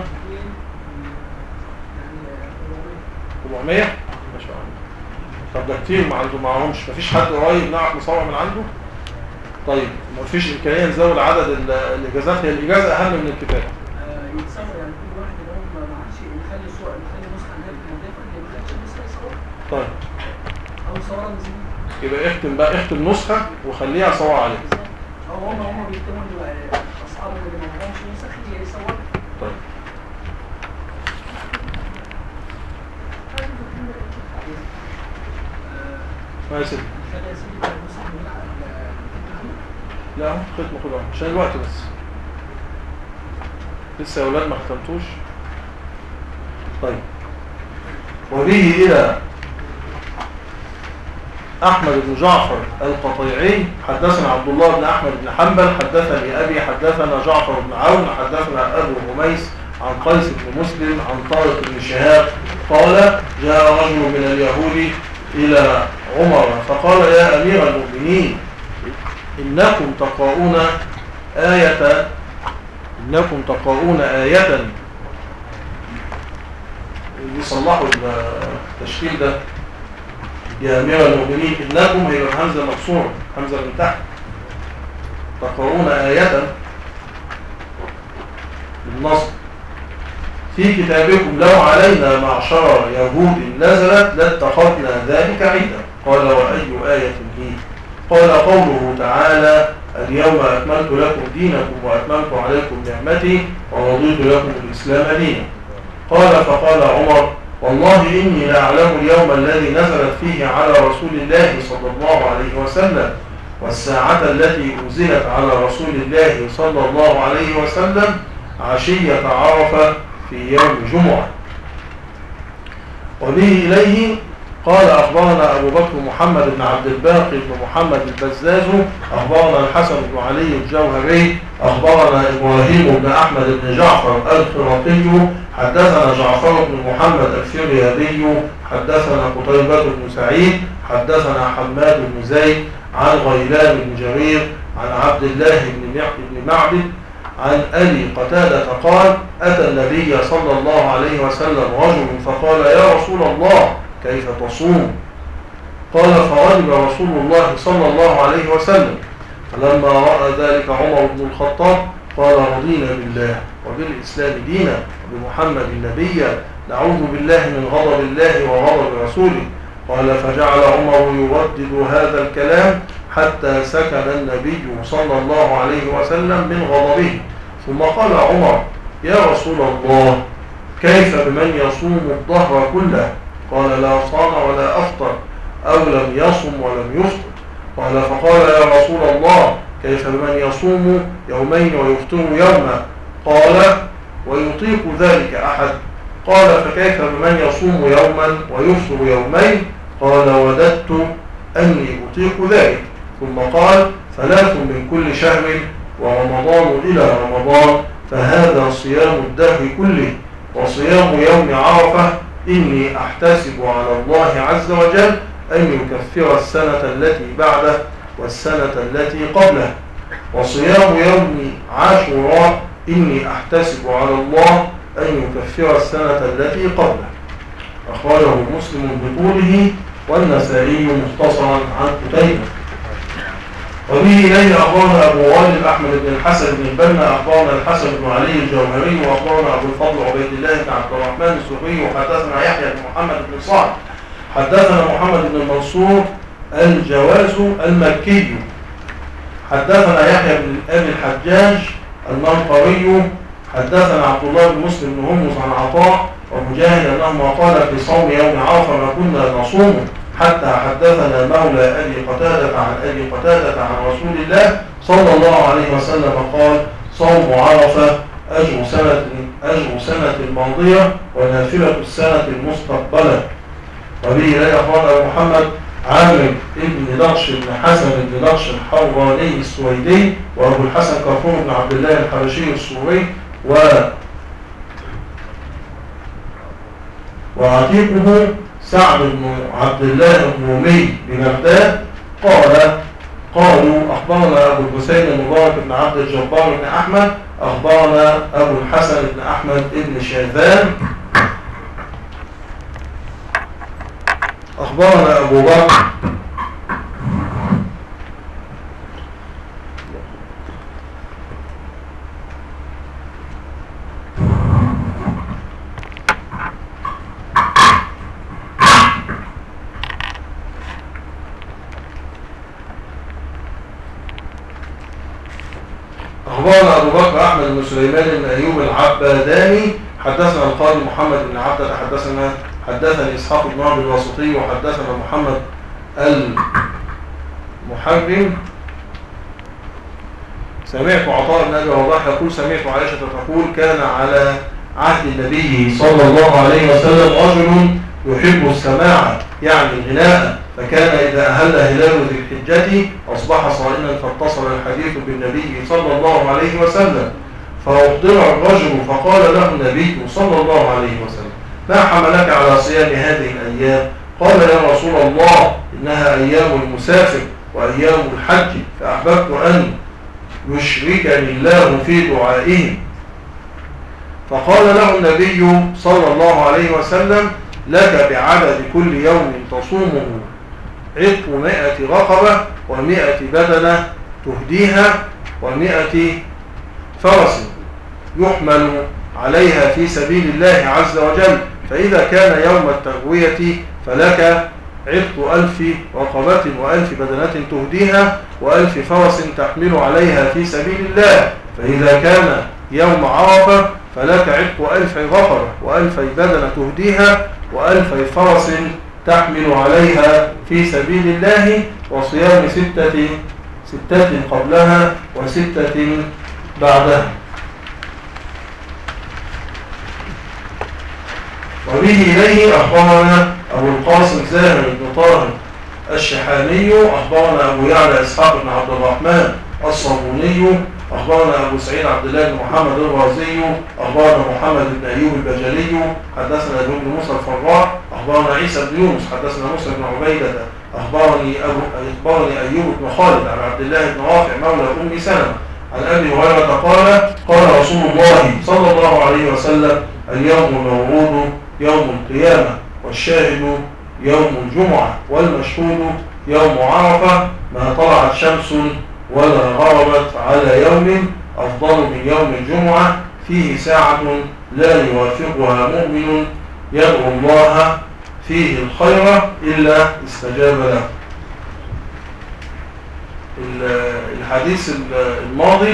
400 ما شاء الله. طب ده كتير ما عنده معهمش. مفيش حد قريب نعرف نصور من عنده؟ طيب مفيش امكانيه نزود عدد الاجازات. هي الاجازه اهم من الكتاب. يتصور يعني كل واحد اللي هو ما عادش يخلي صور يخلي نسخه نظيفه اللي ما خدش نسخه يصور. طيب او صورها نزيل. يبقى اختم بقى اختم نسخه وخليها صور عليها. او هم بيكتبوا اصحابهم اللي ما معهمش نسخ يصوروا. طيب ما يا سيدي. لا ختم كله عشان الوقت بس. لسه يا اولاد ما ختمتوش. طيب وبه الى احمد بن جعفر القطيعي حدثنا عبد الله بن احمد بن حنبل حدثني ابي حدثنا جعفر بن عون حدثنا ابو هميس عن قيس بن مسلم عن طارق بن شهاب قال جاء رجل من اليهود الى عمر فقال يا امير المؤمنين إنكم تقرؤون آية يصلحوا التشكيل ده يا أمير المؤمنين. إنكم هي الهمزة مكسورة، همزة من تحت. تقرؤون آية بالنصب في كتابكم لو علينا معشر يهود نزلت لاتخذنا ذلك عيدا. قال وأي آية هي؟ قال قوله تعالى اليوم أكملت لكم دينكم وأتممت عليكم نعمتي ورضيت لكم الإسلام دينا. قال فقال عمر والله إني لأعلم اليوم الذي نزلت فيه على رسول الله صلى الله عليه وسلم والساعة التي أنزلت على رسول الله صلى الله عليه وسلم عشية عرفة في يوم جمعة. وبه إليه قال أخبرنا أبو بكر محمد بن عبد الباقي بن محمد البزاز أخبرنا الحسن بن علي الجوهري أخبرنا إبراهيم بن أحمد بن جعفر الخرقي حدثنا جعفر بن محمد الفريابي حدثنا قتيبة بن سعيد حدثنا حماد بن زيد عن غيلان بن جرير عن عبد الله بن معبد عن أبي قتادة قال أتى النبي صلى الله عليه وسلم رجل فقال يا رسول الله كيف تصوم؟ قال فغضب رسول الله صلى الله عليه وسلم. فلما رأى ذلك عمر بن الخطاب قال رضينا بالله وبالإسلام دينا وبمحمد نبيا نعوذ بالله من غضب الله وغضب رسوله. قال فجعل عمر يردد هذا الكلام حتى سكن النبي صلى الله عليه وسلم من غضبه. ثم قال عمر يا رسول الله كيف بمن يصوم الظهر كله؟ قال لا صام ولا أفطر أو لم يصم ولم يفطر. قال فقال يا رسول الله كيف بمن يصوم يومين ويفطر يوما؟ قال ويطيق ذلك أحد؟ قال فكيف بمن يصوم يوما ويفطر يومين؟ قال وددت أني أطيق ذلك. ثم قال 3 من كل شهر ورمضان إلى رمضان فهذا صيام الدهر كله وصيام يوم عرفة إني أحتسب على الله عز وجل أن يكفر السنة التي بعده والسنة التي قبله وصيام يوم عاشوراء إني أحتسب على الله أن يكفر السنة التي قبله. أخرجه مسلم بطوله والنسائي مختصرا عن قتيبة. وبه إليه أخبرنا أبو غالب أحمد بن الحسن بن البنا أخبرنا الحسن بن علي الجوهري وأخبرنا أبو الفضل عبيد الله بن عبد الرحمن الزهري وحدثنا يحيى بن محمد بن صالح حدثنا محمد بن المنصور الجواز المكي حدثنا يحيى بن أبي الحجاج المنقري حدثنا عبد الله بن مسلم بن هرمز عن عطاء ومجاهد أنهما قال في صوم يوم عرفة ما كنا نصوم حتى حدثنا مولى أبي قتادة عن أبي قتادة عن رسول الله صلى الله عليه وسلم قال صوم عرفة أجر سنة الماضية ونافلة السنة المستقبلة. وبه إليه أخبرنا محمد عامر بن نقش بن حسن بن نقش الحوراني السويدي وأبو الحسن كافور بن عبد الله الحبشي السوري وعتيقه سعد بن عبد الله الرومي ببغداد قالوا أخبرنا أبو الحسين المبارك بن عبد الجبار بن أحمد أخبرنا أبو الحسن بن أحمد بن شاذان أخبرنا أبو بكر أحمد بن سليمان بن أيوب العباداني حدثنا القاضي محمد بن عبدة حدثني إسحاق بن عبد الواسطي وحدثنا محمد المحرم سمعت عطاء بن أبي رباح يقول سمعت عائشة تقول كان على عهد النبي صلى الله عليه وسلم رجل يحب السماع يعني الغناء فكان إذا أهل هلال ذي الحجة أصبح صائما فاتصل الحديث بالنبي صلى الله عليه وسلم فأحضر الرجل فقال له النبي صلى الله عليه وسلم ما حملك على صيام هذه الأيام؟ قال يا رسول الله إنها أيام المسافر وأيام الحج، فأحببت أن يشركني الله في دعائهم. فقال له النبي صلى الله عليه وسلم: لك بعدد كل يوم تصومه عتق 100 رقبة و100 بدنة تهديها و100 فرس يحمل عليها في سبيل الله عز وجل. فإذا كان يوم التغوية فلك عتق 1000 رقبة و1000 بدنة تهديها و1000 فرس تحمل عليها في سبيل الله. فإذا كان يوم عرفة فلك عتق 1000 رقبة و1000 بدنة تهديها و1000 فرس تحمل عليها في سبيل الله، وصيام ستة قبلها وستة بعدها. وبه إليه أخبرنا أبو القاسم زاهر بن طاهر الشحاني، أخبرنا أبو يعلى إسحاق بن عبد الرحمن الصابوني، أخبرنا أبو سعيد عبد الله بن محمد الرازي، أخبرنا محمد بن أيوب البجلي، حدثنا ابن موسى الفراء، أخبرنا عيسى بن يونس، حدثنا موسى بن عبيدة، أخبرني أيوب بن خالد عن عبد الله بن رافع مولى أم سلمة عن أبي هريرة قال: قال رسول الله صلى الله عليه وسلم: اليوم الموعود يوم القيامة، والشاهد يوم الجمعة، والمشهود يوم عرفة، ما طلعت شمس ولا غربت على يوم أفضل من يوم الجمعة، فيه ساعة لا يوافقها مؤمن يدعو الله فيه الخير إلا استجاب له. الحديث الماضي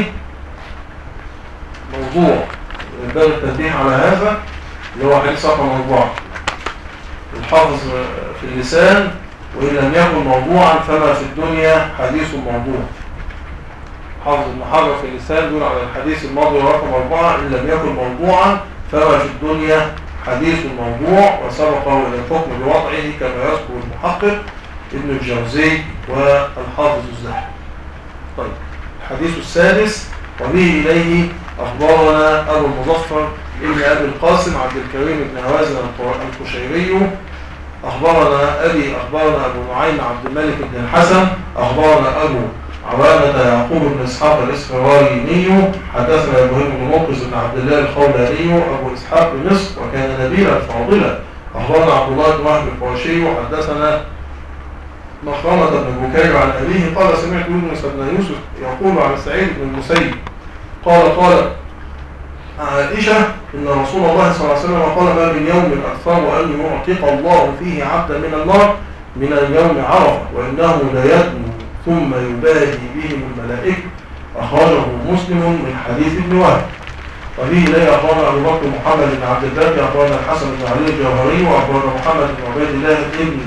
موضوع باب التنبيه على هذا، اللي هو حديث رقم 4. الحافظ في اللسان: وإن لم يكن موضوعا فما في الدنيا حديث موضوع. حافظ ابن حجر في اللسان يقول على الحديث الماضي رقم 4: إن لم يكن موضوعا فما في الدنيا حديث موضوع، وسبقه إلى الحكم بوضعه كما يذكر المحقق ابن الجوزي والحافظ الذهبي. طيب، الحديث السادس: وبه إليه أخبرنا أبو المظفر ابن أبي القاسم عبد الكريم بن هوازن القشيري، أخبرنا أبو نعيم عبد الملك بن الحسن، أخبرنا أبو عوانة يعقوب بن إسحاق الإسفرايني، حدثنا إبراهيم بن موقز بن عبد الله الخولاني أبو إسحاق بمصر، وكان نبيلا فاضلا، أخبرنا عبد الله بن وهب القرشي، وحدثنا مخرمة بن بكير عن أبيه قال: سمعت يونس بن يوسف يقول عن سعيد بن المسيب قال عائشة: إن رسول الله صلى الله عليه وسلم قال: ما من يوم أكثر أن يعتق الله فيه عبدا من النار من اليوم عرفة، وإنه ليدنو ثم يباهي بهم الملائكة. أخرجه مسلم من حديث ابن وهب. وبه إليه أخبرنا أبو بكر محمد بن عبد الباقي، أخبرنا الحسن بن علي الجوهري، وأخبرنا محمد بن عبيد الله ابن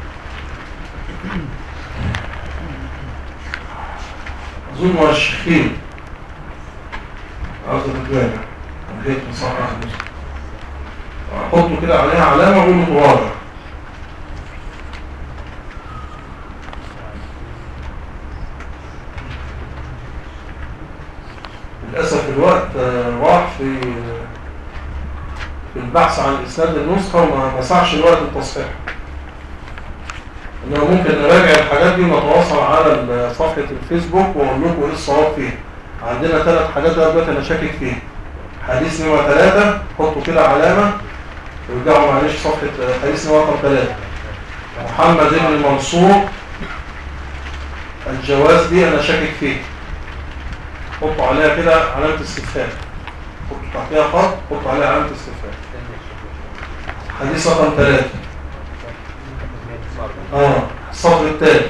أظن الشخير عاوز تتابع هيك صحيح مسلم، أحطه كده عليها علامة وأقول له راجع. للأسف الوقت راح في البحث عن إسناد النسخة وما مسعش الوقت التصحيح. إنه ممكن نراجع الحاجات دي ونتواصل على صفحة الفيسبوك وأقول لكم إيه الصواب فيها. عندنا 3 حاجات دلوقتي أنا شاكك فيها. حديث نمرة 3 حطوا كده علامة، ارجعوا معلش صفحة حديث نمرة رقم 3. محمد بن المنصور الجواز دي أنا شاكك فيه، حطوا عليها كده علامة استفهام، حطوا تحتها خط، حطوا عليها علامة استفهام. حديث رقم 3 السطر الثالث،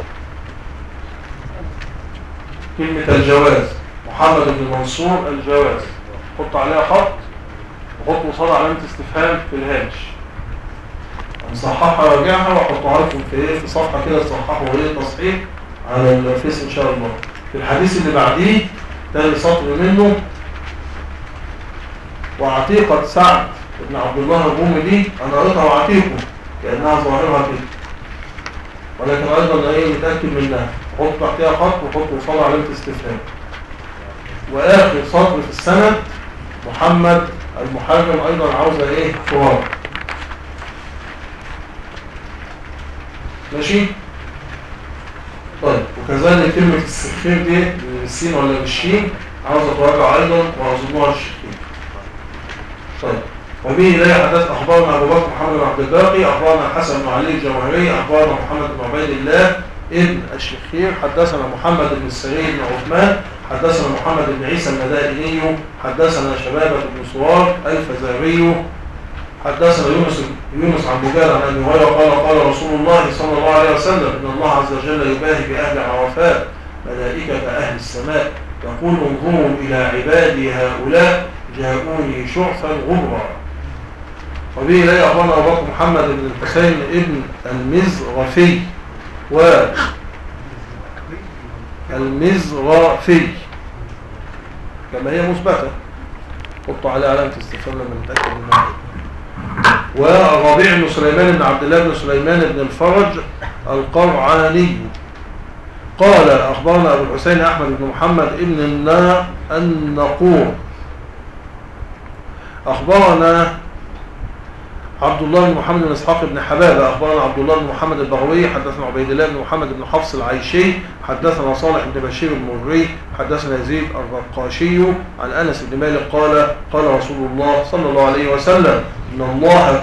كلمة الجواز، محمد بن منصور الجواز، حط عليها خط وحط قصاد علامة استفهام في الهامش. نصححها وارجعها واحطها لكم في صفحة كده تصححوا تصحيح على الفيس ان شاء الله. في الحديث اللي بعديه تاني سطر منه: وعتيقة سعد بن عبد الله الرومي دي انا قريتها وعتيقه كأنها ظاهرها كده، ولكن ايضا متأكد منها، حط تحتها خط وحط قصاد علامة استفهام. واخر سطر في السند محمد المحرم ايضا عاوزة تراب. ماشي؟ طيب، أظن كلمة السخير دي بالسين ولا بالشين عاوز أتراجع أيضا وأظنها الشخير. طيب وبه إليه حدث أخبارنا أبو بكر محمد بن عبد الباقي، أخبارنا الحسن بن علي الجوهري، أخبارنا محمد بن عبيد الله ابن الشخير، حدثنا محمد بن السري بن عثمان، حدثنا محمد بن عيسى المدائني، حدثنا شبابة بن سوار الفزاري، حدثنا يونس عن بجال عن أبي هريرة قال رسول الله صلى الله عليه وسلم إن الله عز وجل يباهي بأهل عرفات ملائكة أهل السماء يقول انظروا إلى عبادي هؤلاء جاءوني شعثا غبرا. وبه إليه أخبرنا أبو بكر محمد بن الحسين ابن المزغفي المزغفي كما هي مثبتة، حطوا عليها علامة استفهام لما نتأكد منها. والربيع بن سليمان بن عبد الله بن سليمان بن الفرج القرعاني قال أخبرنا أبو الحسين أحمد بن محمد ابن النقور أخبرنا عبد الله بن محمد بن إسحاق بن حبابة أخبرنا عبد الله بن محمد البغوي، حدثنا عبيد الله بن محمد بن حفص العيشي، حدثنا صالح بن بشير المري، حدثنا يزيد الرقاشي عن أنس بن مالك قال رسول الله صلى الله عليه وسلم إن الله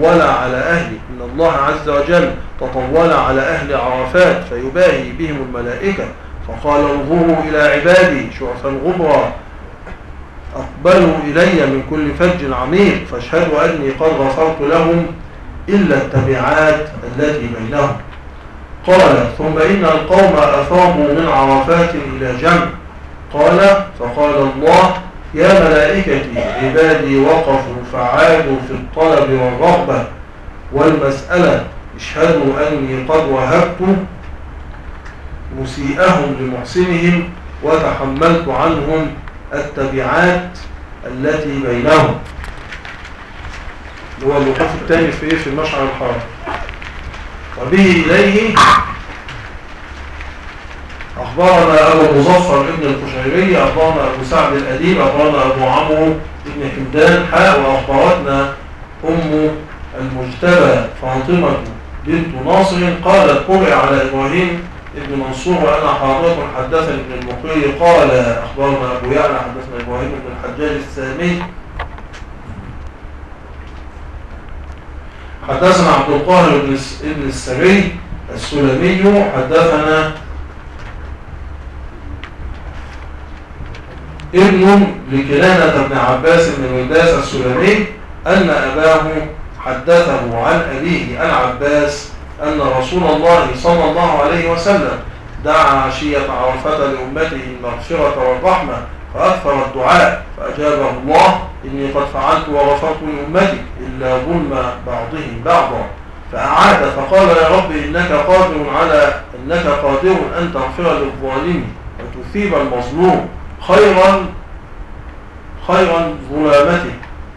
عز وجل تطول على أهل عرفات فيباهي بهم الملائكة فقال انظروا إلى عبادي شعثا غبرا أقبلوا إلي من كل فج عميق فاشهدوا أني قد غفرت لهم إلا التبعات التي بينهم. قال ثم إن القوم أفاضوا من عرفات إلى جمع قال فقال الله يا ملائكتي عبادي وقفوا فعادوا في الطلب والرغبة والمسألة اشهدوا أني قد وهبت مسيئهم لمحسنهم وتحملت عنهم التبعات التي بينهم. هو الوقوف الثاني في المشعر الحرام. وبه إليه أخبرنا أبو مظفر ابن القشيري أخبرنا أبو سعد الأديب أخبرنا أبو عمرو ابن حمدان وأخبرتنا أم المجتبى فاطمة بنت ناصر قالت قرئ على إبراهيم ابن منصور وأنا حاضر حدثني ابن المقري قال أخبرنا أبو يعلى حدثنا إبراهيم بن الحجاج السامي حدثنا عبد القاهر ابن السري السلمي حدثنا ابن لكنانة بن عباس بن وداس السلمي أن أباه حدثه عن أبيه العباس أن رسول الله صلى الله عليه وسلم دعا عشية عرفة لأمته المغفرة والرحمة فأكثر الدعاء فأجابه الله إني قد فعلت وغفرت لأمتي إلا ظلم بعضهم بعضا فأعاد فقال يا رب إنك قادر أن تغفر للظالم وتثيب المظلوم خيرا ظلامته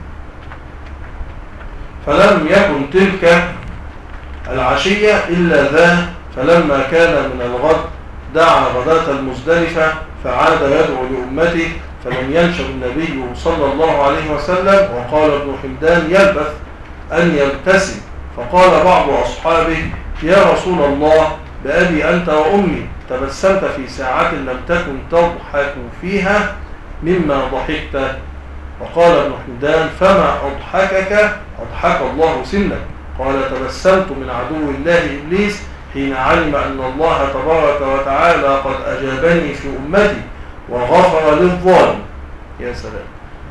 فلم يكن تلك العشية إلا ذا فلما كان من الغد دعا غداة المزدلفة فعاد يدعو لأمته فلم ينشب النبي صلى الله عليه وسلم وقال ابن حمدان يلبث أن يبتسم فقال بعض أصحابه يا رسول الله بأبي أنت وأمي تبسمت في ساعة لم تكن تضحك فيها مما ضحكت وقال ابن حمدان فما أضحكك أضحك الله سنك قال تبسمت من عدو الله إبليس حين علم أن الله تبارك وتعالى قد أجابني في أمتي وغفر للظالم. يا سلام.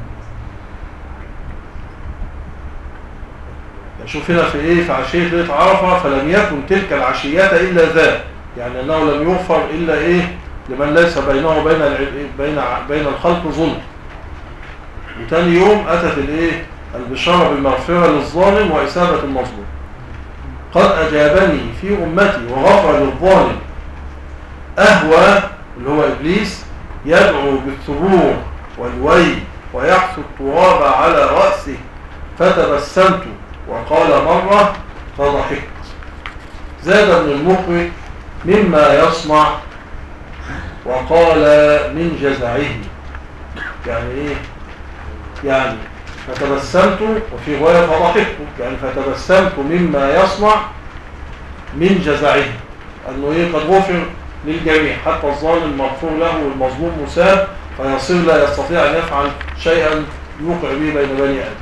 شوف هنا في إيه في عشية ليلة عرفة فلم يكن تلك العشيات إلا ذا يعني أنه لم يغفر إلا إيه لمن ليس بينه بين الخلق ظلم. وتاني يوم أتت الإيه البشارة بالمغفرة للظالم وإسابة المظلوم قد أجابني في أمتي وغفر للظالم أهوى اللي هو إبليس يدعو بالثبور والويل ويحث التراب على رأسه فتبسمت وقال مرة فضحكت. زاد ابن المقري مما يصنع وقال من جزعه يعني إيه يعني فتبسمت وفي رواية فضحكت يعني فتبسمت مما يصنع من جزعه أنه إيه قد غفر للجميع، حتى الظالم مغفور له والمظلوم مساب، فيصير لا يستطيع أن يفعل شيئا يوقع به بين بني آدم.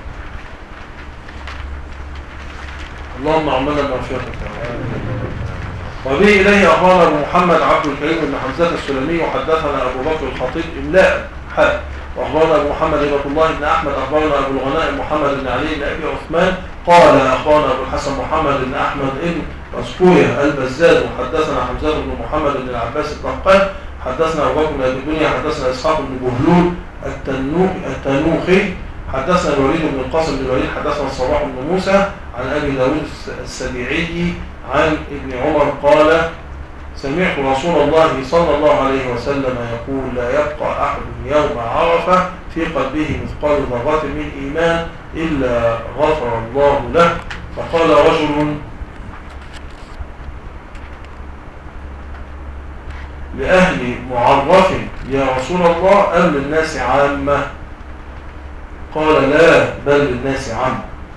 اللهم عمنا المغفرة. وبه إليه أخبرنا أبو محمد عبد الكريم بن حمزة السلمي وحدثنا أبو بكر الخطيب إملاء حاء. وأخبرنا أبو محمد هبة الله بن أحمد أخبرنا أبو الغنائم محمد بن علي بن أبي عثمان قال أخبرنا أبو الحسن محمد بن أحمد بن مسكوية البزاز وحدثنا حمزة بن محمد بن العباس الطهقان حدثنا أبو بكر بن أبي الدنيا حدثنا إسحاق بن بهلول التنوخي حدثنا الوليد بن القاسم بن الوليد حدثنا الصباح بن موسى عن أبي داود السبيعي عن ابن عمر قال سمعت رسول الله صلى الله عليه وسلم يقول لا يبقى أحد يوم عرفة في قلبه مثقال ذرة من إيمان إلا غفر الله له. فقال رجل لأهل معرف يا رسول الله أم للناس عامة؟ قال لا بل للناس عامة.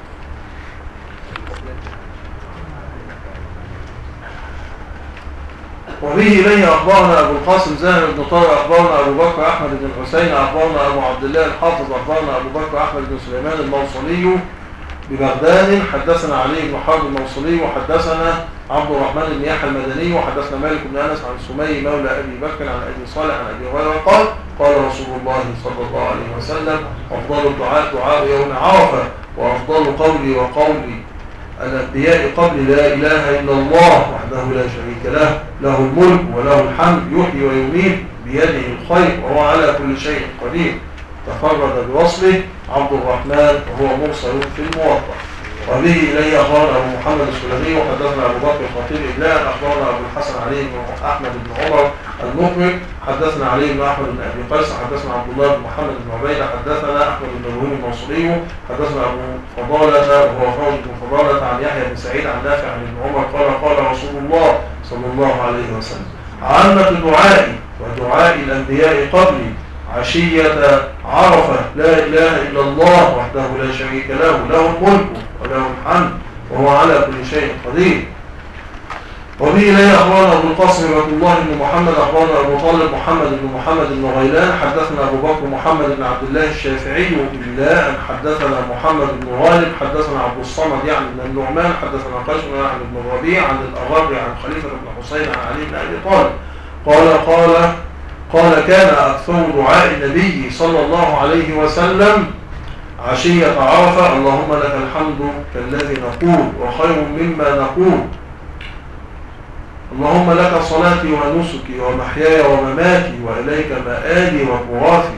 وبه إليه أخبرنا أبو القاسم زاهر بن طارق أخبرنا أبو بكر أحمد بن الحسين أخبرنا أبو عبد الله الحافظ أخبرنا أبو بكر أحمد بن سليمان الموصلي ببغداد حدثنا علي بن حرب الموصلي وحدثنا عبد الرحمن بن يحيى المدني وحدثنا مالك بن أنس عن سمي مولى أبي بكر عن أبي صالح عن أبي هريرة قال قال رسول الله صلى الله عليه وسلم أفضل الدعاء دعاء يوم عرفة وأفضل قولي وقولي الأنبياء قبل لا إله إلا الله وحده لا شريك له له الملك وله الحمد يحيي ويميت بيده الخير وهو على كل شيء قدير. تفرد بوصله عبد الرحمن وهو مرسل في الموطأ. وبه إليه أخبرنا أبو محمد السلمي وحدثنا أبو بكر الخطيب إبلاء أخبرنا أبو الحسن علي بن أحمد بن عمر المقبل حدثنا علي بن أحمد بن أبي قيس حدثنا عبد الله بن محمد بن عبيدة حدثنا أحمد بن الرومي الموصلي حدثنا أبو فضالة وهو فوج بن فضالة عن يحيى بن سعيد عن نافع عن ابن عمر قال قال رسول الله صلى الله عليه وسلم عامة دعائي ودعاء الأنبياء قبلي عشية عرفة لا إله إلا الله وحده لا شريك له له الملك وله الحمد وهو على كل شيء قدير. وبه إليه أخبرنا أبو القاسم عبد الله بن محمد أخبرنا أبو طالب محمد بن محمد بن غيلان حدثنا أبو بكر محمد بن عبد الله الشافعي وبالله حدثنا محمد بن غالب حدثنا عبد الصمد يعني بن النعمان حدثنا قيس بن أحمد بن الربيع عن الأغر عن خليفة بن حسين عن علي بن أبي طالب قال كان أكثر دعاء النبي صلى الله عليه وسلم عشية عرفة اللهم لك الحمد كالذي نقول وخير مما نقول اللهم لك صلاتي ونسكي ومحياي ومماتي وإليك مآلي ومرافي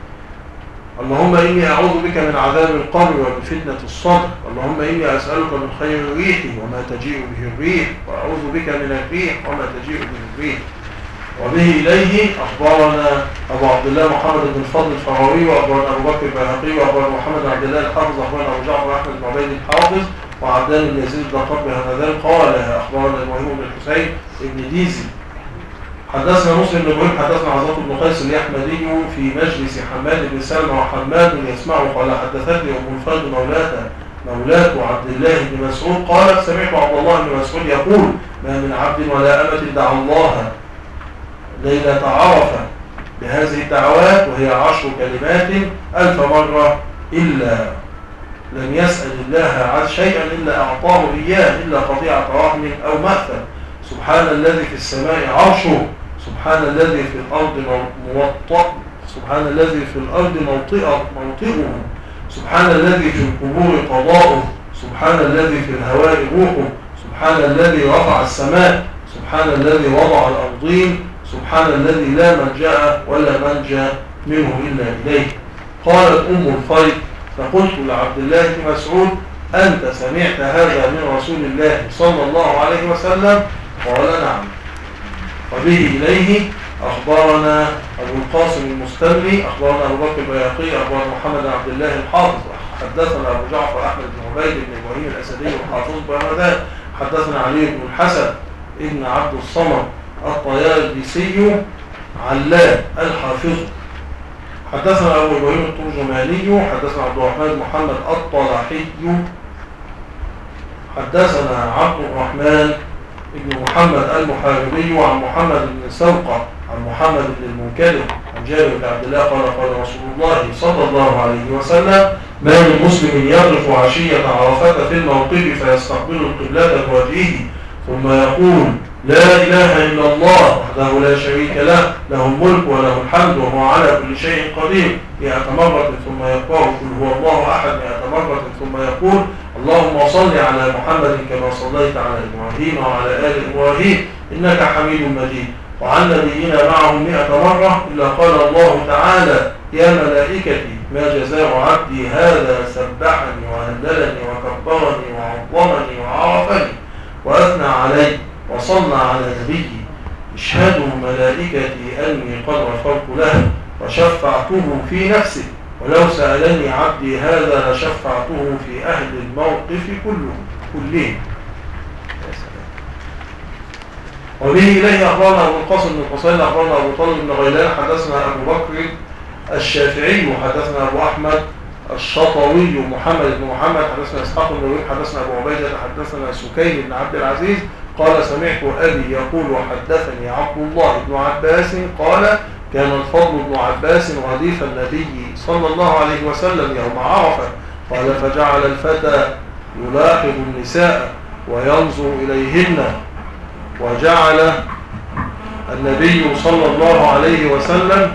اللهم إني أعوذ بك من عذاب القبر ومن فتنة الصدر اللهم إني أسألك من خير الريح وما تجيء به الريح وأعوذ بك من الريح وما تجيء به الريح. وبه إليه أخبرنا أبو عبد الله محمد بن الفضل الفراوي وأخبرنا أبو بكر البيهقي وأخبرنا محمد عبد الله الحافظ أخبرنا أبو جعفر أحمد بن عبيد الحافظ وعبدان بن يزيد بن قطب هذان قال أخبرنا إبراهيم بن الحسين بن ديزي حدثنا مسلم بن إبراهيم حدثنا عزة بن قيس اليحمدي في مجلس حماد بن سلمة وحماد يسمعه قال حدثتني أم الفضل مولاة عبد الله بن مسعود قالت سمعت عبد الله بن مسعود يقول ما من عبد ولا أمة دعا الله ليلة عرفة بهذه الدعوات وهي 10 كلمات 1000 مرة إلا لم يسأل الله عن شيئا إلا أعطاه إياه إلا قطيعة رحم أو مأثم سبحان الذي في السماء عرشه سبحان الذي في الأرض موطئ سبحان الذي في الأرض موطئه سبحان الذي في القبور قضاؤه سبحان الذي في الهواء روحه سبحان الذي رفع السماء سبحان الذي وضع الأرضين سبحان الذي لا ملجأ ولا منجى منه إلا إليه. قالت أم الفيض فقلت لعبد الله بن مسعود أنت سمعت هذا من رسول الله صلى الله عليه وسلم؟ قال نعم. وبه إليه أخبرنا أبو القاسم المستملي أخبرنا أبو بكر البيهقي أخبرنا محمد عبد الله الحافظ حدثنا أبو جعفر أحمد بن عبيد بن إبراهيم الأسدي والحافظ بهذا حدثنا علي بن الحسن ابن عبد الصمد الطيالسي علام الحافظ حدثنا أبو إبراهيم الترجماني حدثنا عبد الرحمن محمد الطلاحي حدثنا عبد الرحمن بن محمد المحاربي وعن محمد بن سوقة عن محمد بن المنكدر عن جابر بن عبد الله قال قال رسول الله صلى الله عليه وسلم ما من مسلم يقف عشية عرفة في الموقف فيستقبل القبلة بوجهه ثم يقول لا إله إلا الله وحده لا شريك له له الملك وله الحمد وهو على كل شيء قدير 100 مرة ثم يقرأ قل هو الله أحد 100 مرة ثم يقول اللهم صل على محمد كما صليت على إبراهيم وعلى آل إبراهيم إنك حميد مجيد وعن نبينا معهم 100 مرة إلا قال الله تعالى يا ملائكتي ما جزاء عبدي هذا سبحني وهللني وكبرني وعظمني وعرفني وأثنى علي وصلى على نبيي اشهدوا ملائكتي أني قد غفرت له وشفعته في نفسه ولو سألني عبدي هذا لشفعته في أهل الموقف كلهم. وبه إليه أخبرنا أبو القاسم بن القصير أخبرنا أبو طالب بن غيلان حدثنا أبو بكر الشافعي وحدثنا أبو أحمد الشطوي محمد بن محمد حدثنا إسحاق بن إبراهيم حدثنا أبو عبيدة حدثنا سكين بن عبد العزيز قال سمعت أبي يقول وحدثني عبد الله بن عباس قال كان الفضل بن عباس رديف النبي صلى الله عليه وسلم يوم عرفة قال فجعل الفتى يلاحظ النساء وينظر إليهن وجعل النبي صلى الله عليه وسلم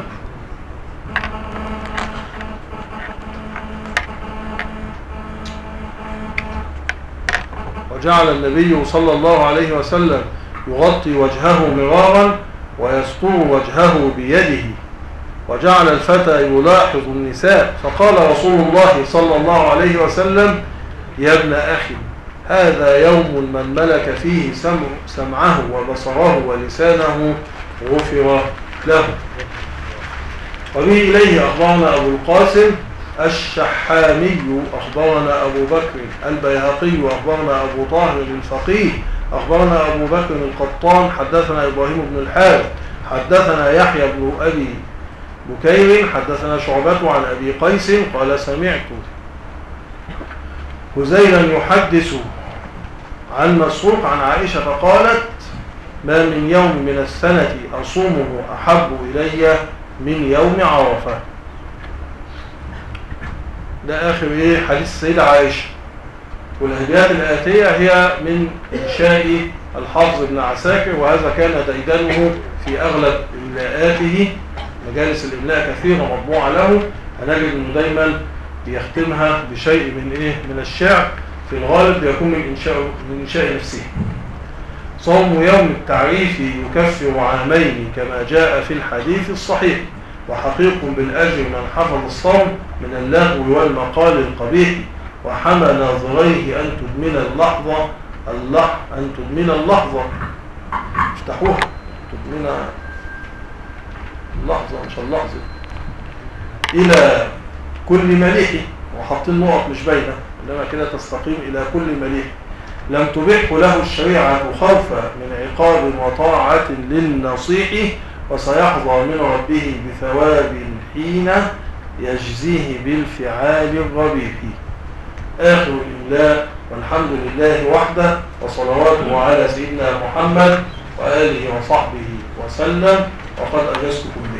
صلى الله عليه وسلم يغطي وجهه مرارا ويستر وجهه بيده وجعل الفتى يلاحظ النساء فقال رسول الله صلى الله عليه وسلم يا ابن أخي هذا يوم من ملك فيه سمعه وبصره ولسانه غفر له. وبه إليه أخبرنا أبو القاسم الشحامي أخبرنا أبو بكر البيهقي أخبرنا أبو طاهر الفقيه أخبرنا أبو بكر القطان حدثنا إبراهيم بن الحارث حدثنا يحيى بن أبي بكير حدثنا شعبة عن أبي قيس قال سمعت هزيلا يحدث عن مسروق عن عائشة قالت ما من يوم من السنة أصومه أحب إلي من يوم عرفة. ده آخر حديث السيدة عائشة. والهديات الآتية هي من إنشاء الحافظ بن عساكر وهذا كان ديدنه في أغلب إملاءاته مجالس الإملاء كثيرة مطبوعة له هنجد أنه دايما بيختمها بشيء من الشعر في الغالب يكون من إنشاء نفسه. صوم يوم التعريف يكفر عامين كما جاء في الحديث الصحيح وحقيق بالأجر من حفظ الصوم من اللغو والمقال القبيح وحمل ناظريه أن تدمن اللحظة افتحوها تدمن اللحظة مش اللحظة إلى كل مليح وحاطين نقط مش باينة إنما كده تستقيم إلى كل مليح لم تبح له الشريعة خوفا من عقاب وطاعة للنصيح وسيحظى من ربه بثواب حين يجزيه بالفعال الربيح. آخر الإملاء والحمد لله وحده وصلواته على سيدنا محمد وآله وصحبه وسلم وقد أجزتكم به.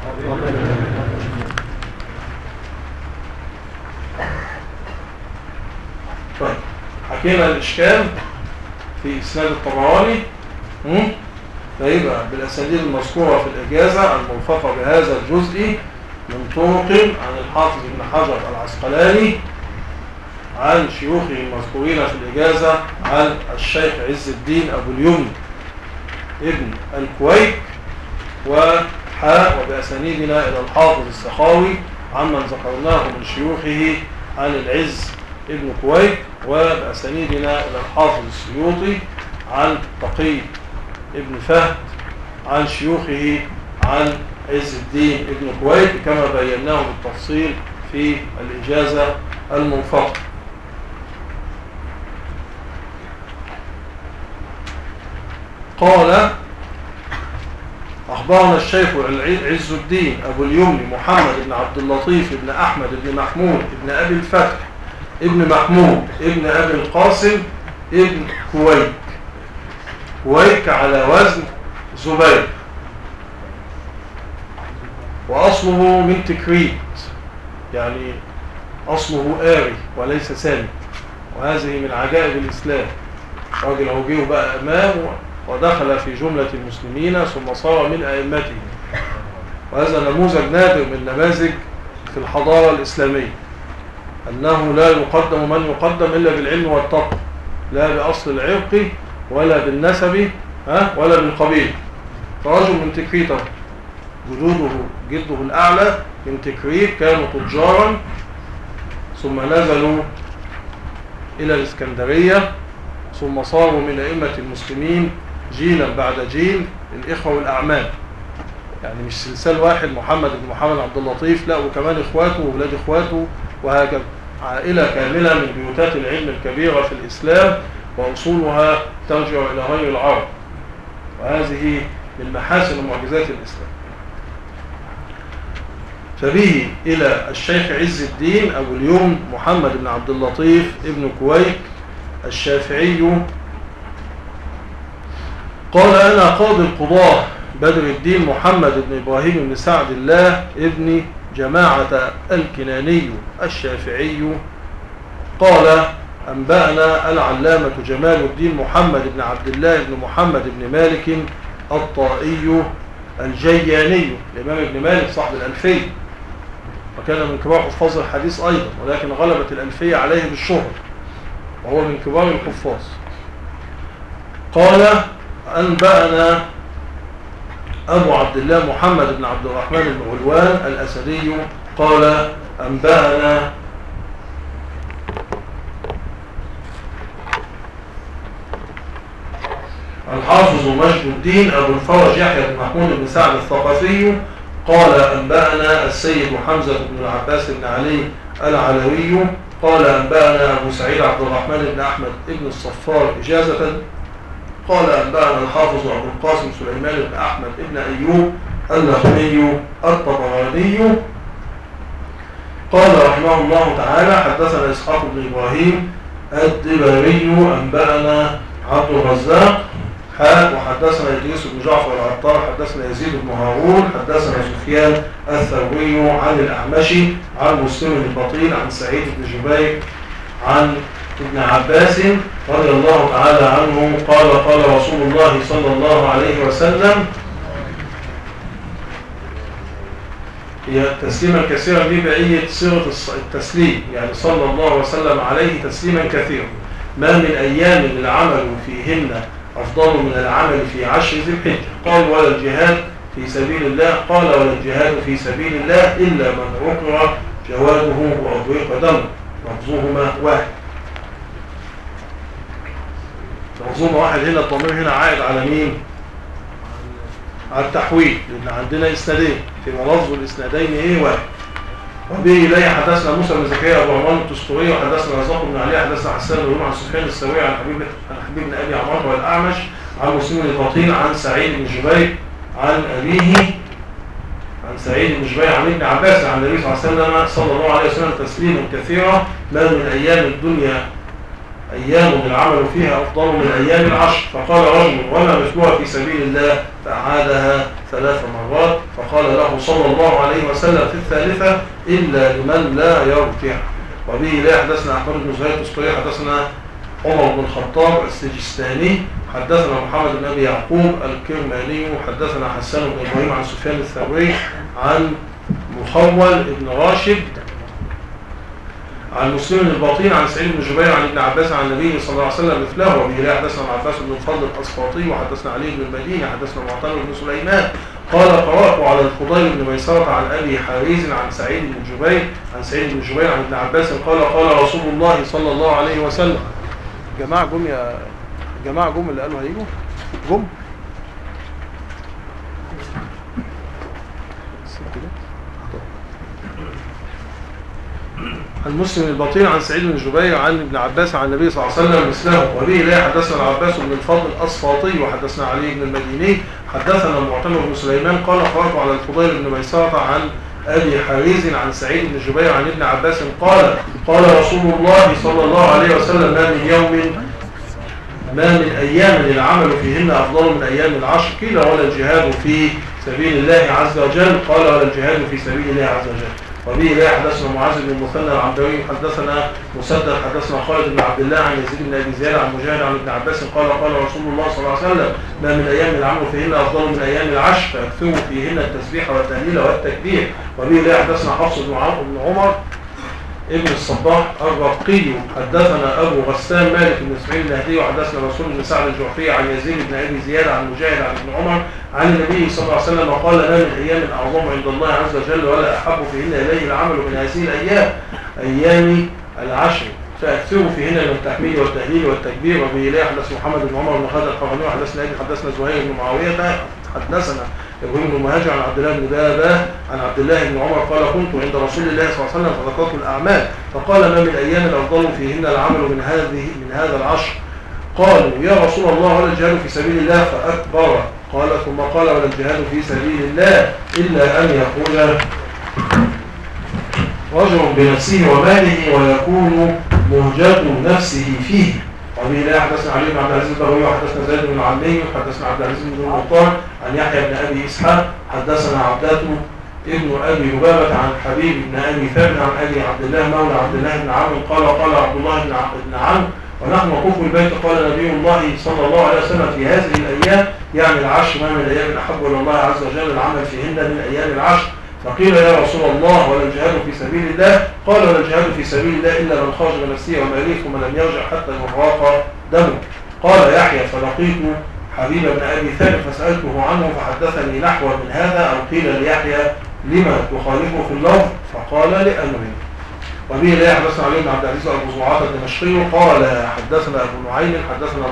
طيب حكينا الإشكال في إسناد الطبراني فيبقى بالأسانيد المذكورة في الإجازة المرفقة بهذا الجزء من طرق عن الحافظ بن حجر العسقلاني عن شيوخه المذكورين في الإجازة عن الشيخ عز الدين أبو اليمن ابن الكويت وبأسانيدنا إلى الحافظ السخاوي عمن ذكرناه من شيوخه عن العز ابن كويت وبأسانيدنا إلى الحافظ السيوطي عن تقي ابن فهد عن شيوخه عن عز الدين ابن كويت كما بيناه بالتفصيل في الإجازة المنفقة. قال أخبرنا الشيخ عز الدين أبو اليمن محمد بن عبد اللطيف بن أحمد بن محمود بن أبي الفتح ابن محمود ابن أبي القاسم ابن كويت كويك على وزن زبير، وأصله من تكريت، يعني أصله آري وليس سامي، وهذه من عجائب الإسلام. راجل أوجيه بقى أمام ودخل في جملة المسلمين ثم صار من أئمتهم، وهذا نموذج نادر من نماذج في الحضارة الإسلامية، أنه لا يقدم من يقدم إلا بالعلم والتقوى، لا بأصل العرق ولا بالنسب ولا بالقبيل. فرجل من تكريت، جده الأعلى من تكريت كانوا تجارا ثم نزلوا إلى الإسكندرية ثم صاروا من أئمة المسلمين جيلا بعد جيل، الإخوة والأعمام، يعني مش سلسال واحد محمد بن محمد عبد اللطيف، لا وكمان إخواته وولاد إخواته، وهكذا عائلة كاملة من بيوتات العلم الكبيرة في الإسلام، وأصولها ترجع إلى غير العرب، وهذه من محاسن ومعجزات الإسلام. فبه إلى الشيخ عز الدين أبو اليمن محمد بن عبد اللطيف ابن كويك الشافعي قال: أنا قاضي القضاة بدر الدين محمد بن إبراهيم بن سعد الله ابن جماعة الكناني الشافعي. قال: أنبأنا العلامة جمال الدين محمد بن عبد الله بن محمد بن مالك الطائي الجياني، الإمام ابن مالك صاحب الألفية، وكان من كبار حفاظ الحديث أيضا، ولكن غلبت الألفية عليه بالشهر، وهو من كبار الحفاظ. قال: أنبأنا أبو عبد الله محمد بن عبد الرحمن بن علوان الأسدي قال: أنبأنا الحافظ مجد الدين أبو الفرج يحيى بن محمود بن سعد الثقفي قال: أنبأنا السيد حمزة بن العباس بن علي العلوي قال: أنبأنا أبو سعيد عبد الرحمن بن أحمد بن الصفار إجازة قال: أنبأنا الحافظ أبو القاسم سليمان بن أحمد بن أيوب اللخمي الطبراني قال رحمه الله تعالى: حدثنا إسحاق بن إبراهيم الدبري أنبأنا عبد الرزاق وحدثنا إدريس بن جعفر العطار حدثنا يزيد بن هارون حدثنا سفيان الثوري عن الأعمشي عن مسلم البطين عن سعيد بن جبير عن ابن عباس رضي الله تعالى عنه قال: قال رسول الله صلى الله عليه وسلم. هي تسليما كثيرا دي بقية صيغة التسليم، يعني صلى الله وسلم عليه تسليما كثيرا. ما من أيام العمل فيهن أفضل من العمل في 10 ذي الحجة. قال: ولا الجهاد في سبيل الله، قال: ولا الجهاد في سبيل الله إلا من عقر جواده وأضيق دمه. لفظهما واحد، لفظهما واحد. هنا الضمير هنا عائد على مين؟ على التحويل، لأن عندنا إسنادين، تبقى لفظ الإسنادين إيه؟ واحد. وبه إليه حدثنا موسى بن زكريا أبو عمران التستوري وحدثنا رزاق بن علي حدثنا حسان بن عن سفيان الثوري عن حبيب بن أبي عمار والأعمش عن مسلم البطين عن سعيد بن جبير عن أبيه عن سعيد بن جبير عن ابن عباس عن النبي صلى الله عليه وسلم تسليما كثيرا. ما من أيام الدنيا أيام العمل فيها أفضل من أيام العشر. فقال رجل: وما مثلها في سبيل الله؟ فأعادها 3 مرات. فقال له صلى الله عليه وسلم في الثالثة: إلا لمن لا يرجع. وبه لا حدثنا أحمد بن زهير التستوري حدثنا عمر بن الخطاب السجستاني حدثنا محمد بن أبي يعقوب الكرماني حدثنا حسان بن إبراهيم عن سفيان الثوري عن مخول بن راشد عن مسلم البطين عن سعيد بن جبير عن ابن عباس عن النبي صلى الله عليه وسلم مثله. وبه لا حدثنا عباس بن الفضل الأسفاطي وحدثنا علي بن المديني حدثنا معتمر بن سليمان قال: قرأت على الفضيل بن ميسرة عن أبي حارث عن سعيد بن جبير عن ابن عباس قال: قال رسول الله صلى الله عليه وسلم. جماعة جم يا جماعة جم اللي قالوا هيجوا جم عن مسلم البطين عن سعيد بن جبير عن ابن عباس عن النبي صلى الله عليه وسلم مثله. وبه لا حدثنا العباس بن الفضل الأسفاطي وحدثنا علي بن المديني حدثنا معتمر بن سليمان قال: قرأت على الفضيل بن ميسرة عن أبي حارث عن سعيد بن جبير عن ابن عباس قال: قال رسول الله صلى الله عليه وسلم: ما من يوم ما من أيام العمل فيهن أفضل من أيام العشر؟ قيل ولا الجهاد في سبيل الله عز وجل؟ قال ولا الجهاد في سبيل الله عز وجل. وبه لا حدثنا معاذ بن المثنى العبدوي حدثنا مسدد حدثنا خالد بن عبد الله عن يزيد بن ابي زياد عن مجاهد عن ابن عباس قال قال رسول الله صلى الله عليه وسلم ما من ايام العمل فيهن افضل من ايام العشر فاكثروا فيهن التسبيح والتهليل والتكبير. وبه لا حدثنا حفص بن عمر ابن الصباح الرقي حدثنا ابو غسان مالك بن اسماعيل النهدي وحدثنا رسول بن سعد الجعفي عن يزيد بن ابي زياد عن مجاهد عن ابن عمر عن النبي صلى الله عليه وسلم قال ما من ايام اعظم عند الله عز وجل ولا احب فيهن اليه العمل من هذه الايام ايام العشر فاكثروا فيهن من التحميد والتهليل والتكبير. وبه لا حدث محمد بن عمر بن خالد القرني وحدثنا ابي حدثنا زهير بن معاويه حدثنا ابراهيم بن مهاجر عن عبد الله بن بابه عن عبد الله بن عمر قال كنت عند رسول الله صلى الله عليه وسلم فذكرت الاعمال فقال ما من ايام الافضل فيهن العمل من هذا العشر؟ قالوا يا رسول الله ولا الجهاد في سبيل الله؟ فاكبر. قال ثم قال ولا الجهاد في سبيل الله الا ان يقول رجل بنفسه وماله ويكون مهجة نفسه فيه. وبه لا حدثنا علي بن عبد العزيز البغوي وحدثنا زيد بن علي وحدثنا عبد العزيز بن المختار عن يحيى بن ابي اسحاق حدثنا عبدة ابن ابي لبابة عن حبيب بن ابي ثابت عن ابي عبد الله مولى عبد الله بن عمرو قال قال عبد الله بن عمرو ونحن وقوف البيت قال نبي الله صلى الله عليه وسلم في هذه الايام يعني العشر ما من الايام الاحب الى الله عز وجل العمل فيهن من ايام العشر. فقيل يا رسول الله ولا الجهاد في سبيل الله؟ قال ولا الجهاد في سبيل الله الا من خرج بنفسه وماله ثم لم يرجع حتى يراق دمه. قال يحيى فلقيت حبيب بن ابي ثابت فسالته عنه فحدثني نحو من هذا او قيل ليحيى لما تخالفه في اللفظ؟ فقال لامره. وبه لا حدثنا علي بن عبد العزيز ابو زرعه الدمشقي قال حدثنا ابو نعيم حدثنا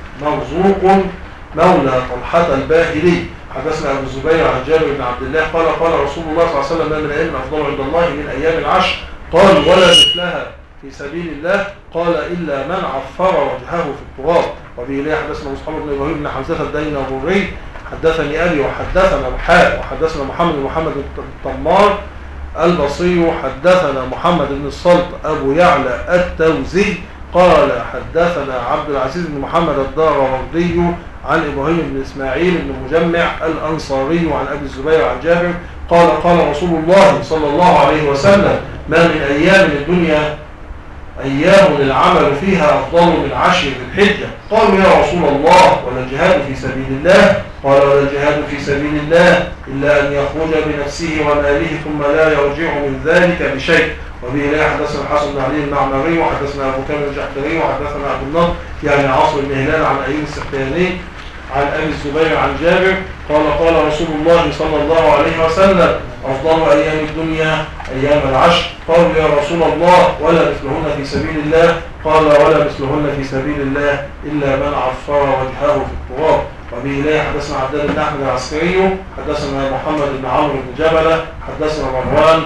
مرزوق مولى طلحه الباهلي حدثنا ابو الزبير عن جابر بن عبد الله قال قال رسول الله صلى الله عليه وسلم ما من ايام افضل عند الله من ايام العشر؟ قال ولا مثلها في سبيل الله؟ قال الا من عفر وجهه في التراب. وبه لا حدثنا مصعب بن ابراهيم بن حمزه الدينوري حدثني ابي وحدثنا وحدثنا محمد الطمار البصري حدثنا محمد بن الصلت ابو يعلى التوزي قال حدثنا عبد العزيز بن محمد الدارقطني عن إبراهيم بن إسماعيل بن مجمع الأنصاري وعن أبي الزبير عن جابر قال قال رسول الله صلى الله عليه وسلم ما من أيام الدنيا أيام العمل فيها أفضل من عشر ذي الحجة. قالوا يا رسول الله ولا الجهاد في سبيل الله؟ قال ولا الجهاد في سبيل الله إلا أن يخرج بنفسه وماله ثم لا يرجع من ذلك بشيء. وبه لا حدثنا الحسن بن علي المعمري وحدثنا أبو كامل الجحدري وحدثنا أبو النضر يعني عاصم بن هلال عن أيوب السختياني عن أبي الزبير عن جابر قال قال رسول الله صلى الله عليه وسلم أفضل أيام الدنيا أيام العشر. قالوا يا رسول الله ولا مثلهن في سبيل الله؟ قال ولا مثلهن في سبيل الله إلا من عفر وجهه في التراب. وبه لا حدثنا عبدان بن أحمد العسكري حدثنا محمد بن عمرو بن جبلة حدثنا مروان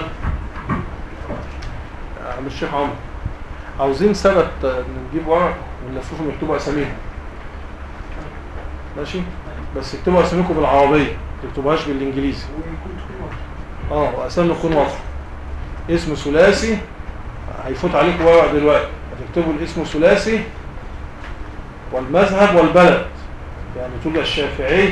عم الشيخ عمرو عاوزين سنة نجيب ورق ونلففهم يكتبوا أساميهم ماشي بس اكتبوا أساميكم بالعربية ما تكتبوهاش بالإنجليزي وأسامي تكون واضحة اسم ثلاثي هيفوت عليكم ورق دلوقتي هتكتبوا الاسم ثلاثي والمذهب والبلد يعني تبقى الشافعي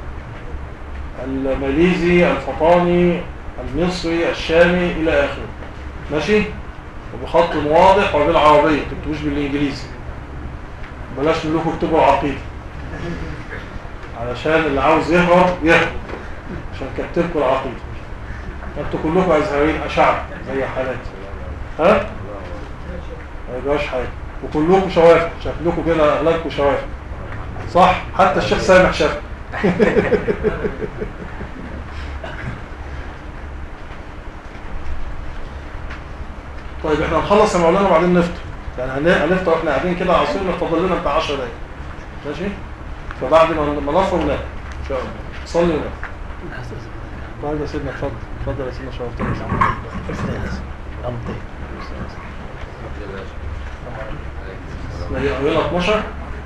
الماليزي الفطاني المصري الشامي إلى آخره ماشي وبخط واضح وبالعربية تكتبوش بالإنجليزي بلاش نقول لكم اكتبوا العقيدة علشان اللي عاوز يهرب عشان كتبكوا العقيدة انتوا كلكم أزهرين أشعب زي حالاتي ها؟ ما يبقاش حاجة وكلكم شوافع شكلكم كده أغلبكم شوافع صح؟ حتى الشيخ سامح شافع طيب احنا هنخلص يا مولانا وبعدين نفطر يعني هنفطر واحنا قاعدين كده عصير نفضل لنا بتاع 10 دقايق ماشي فبعد ما نفطر ننام ان شاء الله صلي ونام. طيب يا سيدنا اتفضل يا سيدنا شرفتنا هي 12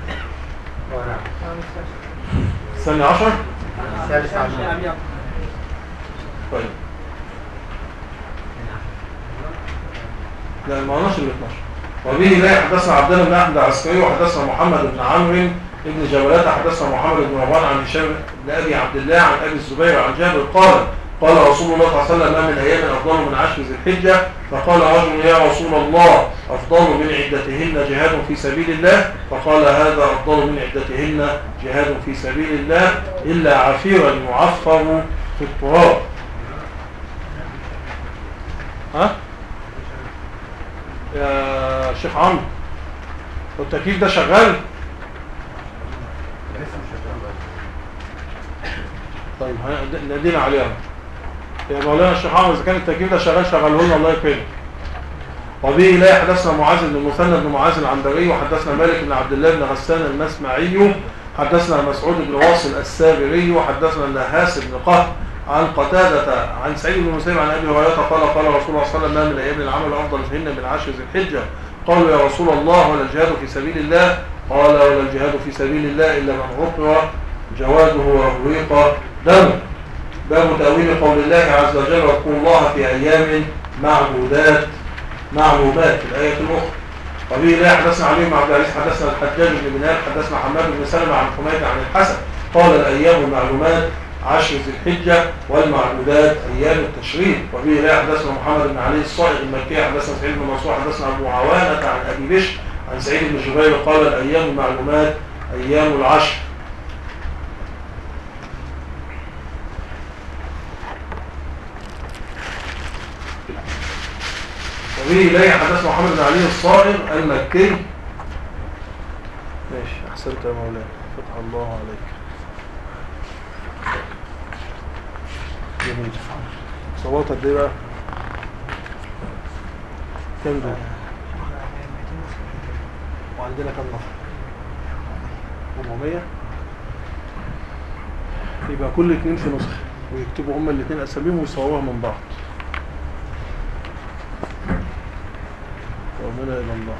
ثانية 10 طيب لا ما قلناش ال 12 وبه لا حدثنا عبد الله بن احمد العسكري وحدثنا محمد بن عمرو بن جبلات حدثنا محمد بن مروان عن هشام بن ابي عبد الله عن ابي الزبير عن جابر قال رسول الله صلى الله عليه وسلم ما من ايام افضل من عشر ذي الحجه، فقال رجل يا رسول الله افضل من عدتهن جهاد في سبيل الله، فقال هذا افضل من عدتهن جهاد في سبيل الله الا عفيرا يعفر في التراب. ها يا شيخ عمرو والتكييف ده شغال؟ طيب نادينا عليها يا مولانا الشيخ عمرو، اذا كان التكييف ده شغال شغله لنا الله يكرمك. وبه لا حدثنا معاذ بن المثنى بن معاذ العنبري وحدثنا مالك بن عبد الله بن غسان المسمعي حدثنا مسعود بن واصل السابري وحدثنا النهاس بن قهر عن قتادة عن سعيد بن المسيب عن ابي هريره قال رسول الله صلى الله عليه وسلم ما من ايام العمل افضل فيهن من عشر ذي الحجه. قالوا يا رسول الله ولا الجهاد في سبيل الله؟ قال ولا الجهاد في سبيل الله الا من عطر جواده وأغريق دمه. باب تأويل قول الله عز وجل واذكروا الله في أيام معلومات الآية الأخرى. وبه لا حدثنا علي بن عبد العزيز حدثنا الحجاج بن بنان حدثنا حماد بن سلمة عن حميد عن الحسن قال الأيام المعلومات عشر ذي الحجة والمعدودات أيام التشريق. وبه لا حدثنا محمد بن علي الصائغ المكي حدثنا سعيد بن منصور حدثنا أبو عوانة عن أبي بشر عن سعيد بن جبير قال الأيام المعلومات أيام العشر. وبه لا حدثنا محمد بن علي الصائغ المكي. ماشي أحسنت يا مولانا فتح الله عليك. جميل. صوت قد ايه بقى؟ كام دول؟ وعندنا كام نفر؟ 400. يبقى كل اتنين في نسخة ويكتبوا هما الاتنين اساميهم ويصوروها من بعض. ومنا الى الله.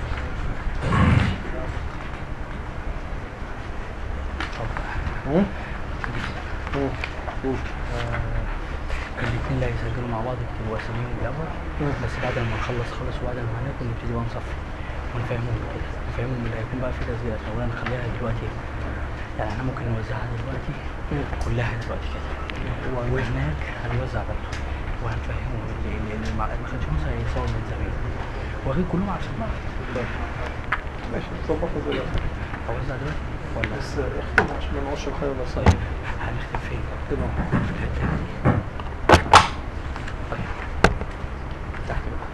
الاثنين اللي هيسجلوا مع بعض يكتبوا اساميهم الاول بس بعد ما نخلص خالص وبعد ما هناكل نبتدي بقى نصفي ونفهمهم كده نفهمهم اللي هيكون بقى في تسجيلات لو نخليها دلوقتي يعني احنا ممكن نوزعها دلوقتي كلها دلوقتي كده وهناك هنوزع بقى وهنفهمهم اللي ما خدش نص هيصور من زمان واخدين كلهم عارفين بعض. ماشي نظبطها دلوقتي. اوزع دلوقتي ولا بس اختم عشان ما نقعدش الخير بس. طيب هنختم فين؟ كده في الحته دي. طيب تحت بقى.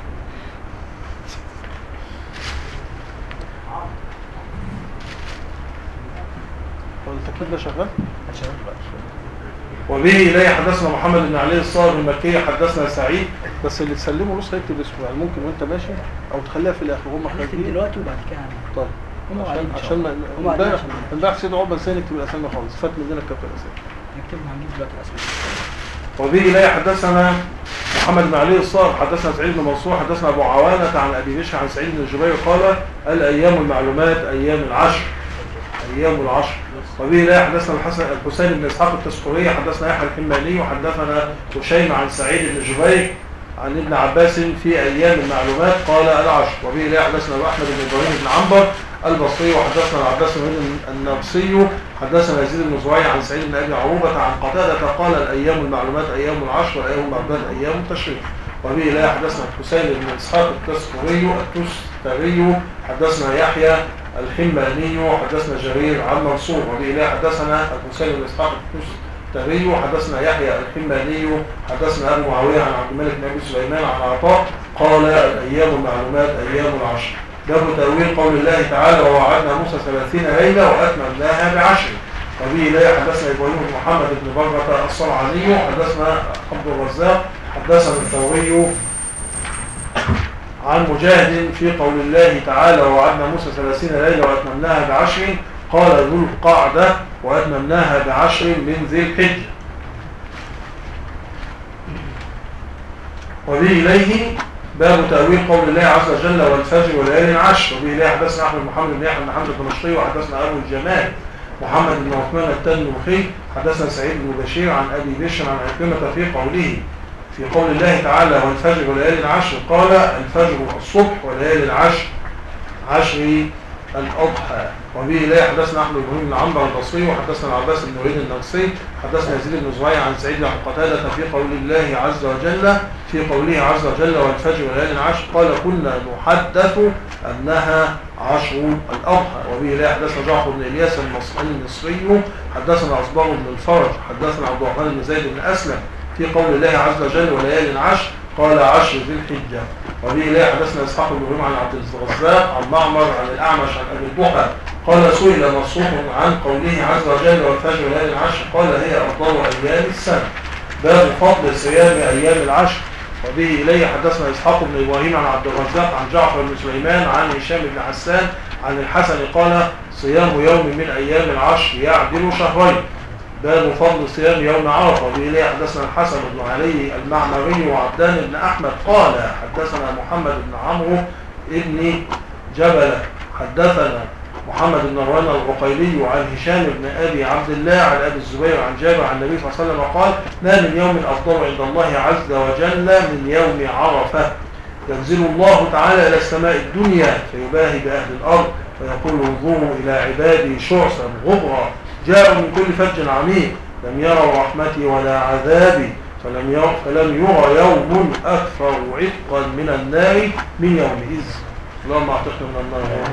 هو التكييف ده شغال؟ هنشغل دلوقتي. وبه لا حدثنا محمد بن علي الصائغ المكي حدثنا سعيد بس اللي تسلمه نص هيكتب اسمه يعني ممكن وانت ماشي او تخليها في الاخر هم هنكتب دلوقتي وبعد كده طيب عشان امبارح سيد عقبه ازاي نكتب الاسامي خالص فات مننا كتاب الاسامي نكتبها هنجيب دلوقتي الاسامي. وبه لا حدثنا محمد بن علي الصائغ حدثنا سعيد بن منصور حدثنا ابو عوانة عن ابي بشر عن سعيد بن جبير قال الايام المعلومات ايام العشر ايام العشر. وبه لا حدثنا الحسين بن اسحاق التسخري حدثنا يحيى الحماني وحدثنا هشيم عن سعيد بن جبير عن ابن عباس في ايام المعلومات قال العشر. وبه لا حدثنا احمد بن ابراهيم بن عنبر البصري وحدثنا العباس بن النبصي حدثنا يزيد بن زريع عن سعيد بن ابي عروبه عن قتاده قال الايام المعلومات ايام العشر والايام المعلومات ايام التشريق. وبه لا حدثنا الحسين بن اسحاق التستري حدثنا يحيى الحماني حدثنا جرير عن منصور. وبه لا حدثنا الحسين بن اسحاق التستري حدثنا يحيى الحماني حدثنا ابو معاويه عن عبد الملك بن ابي سليمان عن عطاء قال الايام المعلومات ايام العشر. باب تأويل قول الله تعالى ووعدنا موسى 30 ليلة وأتممناها بعشر. وبه لا حدثنا إبراهيم بن محمد بن برة الصنعاني حدثنا عبد الرزاق حدثنا الثوري عن مجاهد في قول الله تعالى ووعدنا موسى 30 ليلة وأتممناها بعشر قال ذو القعدة وأتممناها بعشر من ذي الحجة. وبه إليه باب تأويل قول الله عز وجل والفجر وليال عشر. وبه لا حدثنا احمد محمد بن يحيى بن حمزه الدمشقي وحدثنا ابو الجمال محمد بن عثمان التنوخي حدثنا سعيد بن بشير عن ابي بشر عن عكرمه في قوله في قول الله تعالى والفجر وليال عشر قال الفجر الصبح وليال العشر عشر الأضحى. وبه لا حدثنا أحمد بن بن عمرو البصري وحدثنا العباس بن وليد النرسي حدثنا يزيد بن زريع عن سعيد بن قتادة في قول الله عز وجل والفجر وليال عشر قال كنا نحدث أنها عشر الأضحى. وبه لا حدثنا جعفر بن إلياس المصري حدثنا أصبغ بن الفرج حدثنا عبد الرحمن بن زيد بن أسلم في قول الله عز وجل وليال عشر قال عشر ذي الحجة. وبه لا حدثنا إسحاق بن إبراهيم عن عبد الرزاق عن معمر عن الأعمش عن أبي الضحى قال سئل مصروف عن قوله عز وجل والفجر وليال عشر قال هي أفضل أيام السنة. باب فضل صيام أيام العشر. وبه إليه حدثنا إسحاق بن إبراهيم عن عبد الرزاق عن جعفر بن سليمان عن هشام بن حسان عن الحسن قال صيام يوم من أيام العشر يعدل شهرين. باب فضل صيام يوم عرفة. وبه إليه حدثنا الحسن بن علي المعمري وعبدان بن أحمد قال حدثنا محمد بن عمرو بن جبل حدثنا محمد بن مروان العقيلي عن هشام بن أبي عبد الله عن أبي الزبير عن جابر عن النبي صلى الله عليه وسلم قال ما من يوم أفضل عند الله عز وجل من يوم عرفة. ينزل الله تعالى إلى السماء الدنيا فيباهي بأهل الأرض فيقول انظروا إلى عبادي شعثا غبرا جاءوا من كل فج عميق لم يروا رحمتي ولا عذابي فلم يرى يوم أكثر عتقا من النار من يومئذ. اللهم اعتقنا من النار.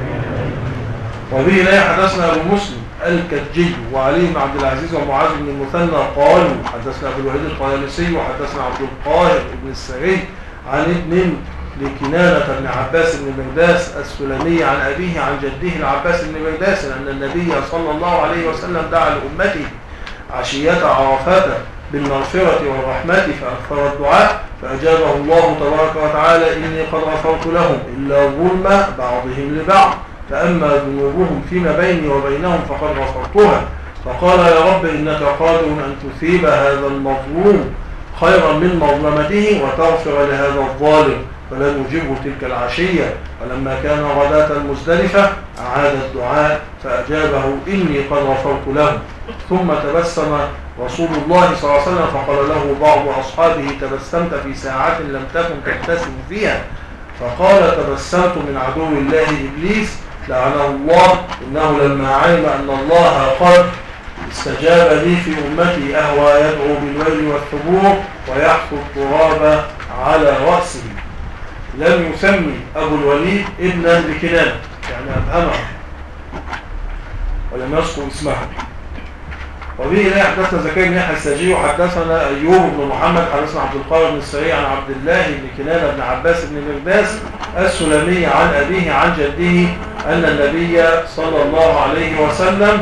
وبه لا حدثنا أبو مسلم الكجي وعلي بن عبد العزيز ومعاذ بن المثنى قالوا حدثنا أبو الوليد الطيالسي وحدثنا عبد القاهر بن السري عن ابن لكنانة بن عباس بن مرداس السلمي عن أبيه عن جده العباس بن مرداس أن النبي صلى الله عليه وسلم دعا لأمته عشية عرفات بالمغفرة والرحمة فأكثر الدعاء فأجابه الله تبارك وتعالى إني قد غفرت لهم إلا ظلم بعضهم لبعض فأما ذنوبهم فيما بيني وبينهم فقد غفرتها. فقال يا رب إنك قادر أن تثيب هذا المظلوم خيرا من مظلمته وتغفر لهذا الظالم فلم يجبه تلك العشية. فلما كان غداة المزدلفة أعاد الدعاء فأجابه إني قد غفرت له. ثم تبسم رسول الله صلى الله عليه وسلم فقال له بعض أصحابه تبسمت في ساعة لم تكن تبتسم فيها فقال تبسمت من عدو الله إبليس لعنه الله إنه لما علم أن الله قد استجاب لي في أمتي أهوى يدعو بالويل والثبور ويحفظ التراب على رأسه. لم يسمي أبو الوليد ابنا لكنانة يعني أبهمه ولم يذكر اسمه. وبه لا حدثنا زكريا بن يحيى السجي وحدثنا أيوب بن محمد حدثنا عبد القادر بن السري عن عبد الله بن كنانة بن عباس بن مرداس السلمي عن أبيه عن جده أن النبي صلى الله عليه وسلم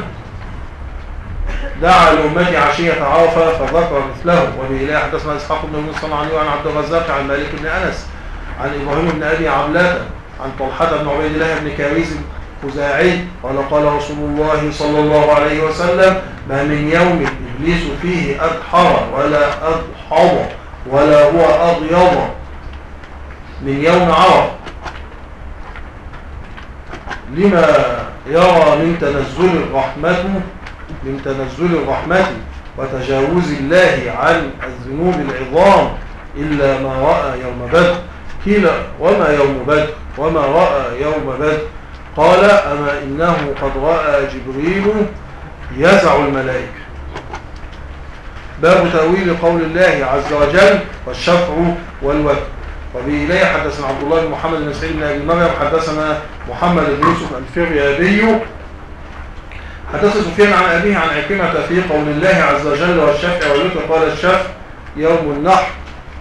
دعا لأمتي عشية عرفة فذكر مثله. وبه لا حدثنا إسحاق بن يونس الصنعاني عن عبد الرزاق عن مالك بن أنس عن إبراهيم بن أبي عبلة عن طلحة بن عبيد الله بن كاريز خزاعي قال رسول الله صلى الله عليه وسلم ما من يوم إبليس فيه أدحر ولا أدحض ولا هو أغيض من يوم عرفة لما يرى من تنزل الرحمة وتجاوز الله عن الذنوب العظام إلا ما رأى يوم بدر. قيل وما يوم بدر وما رأى يوم بدر قال أما إنه قد رأى جبريل يزع الملائكة. باب تأويل قول الله عز وجل والشفع والوتر. وبه إليه حدثنا عبد الله بن محمد بن سعيد بن أبي مريم حدثنا محمد بن يوسف الفريابي حدث سفيان عن أبيه عن عكرمة في قول الله عز وجل والشفع والوتر قال الشفع يوم النحر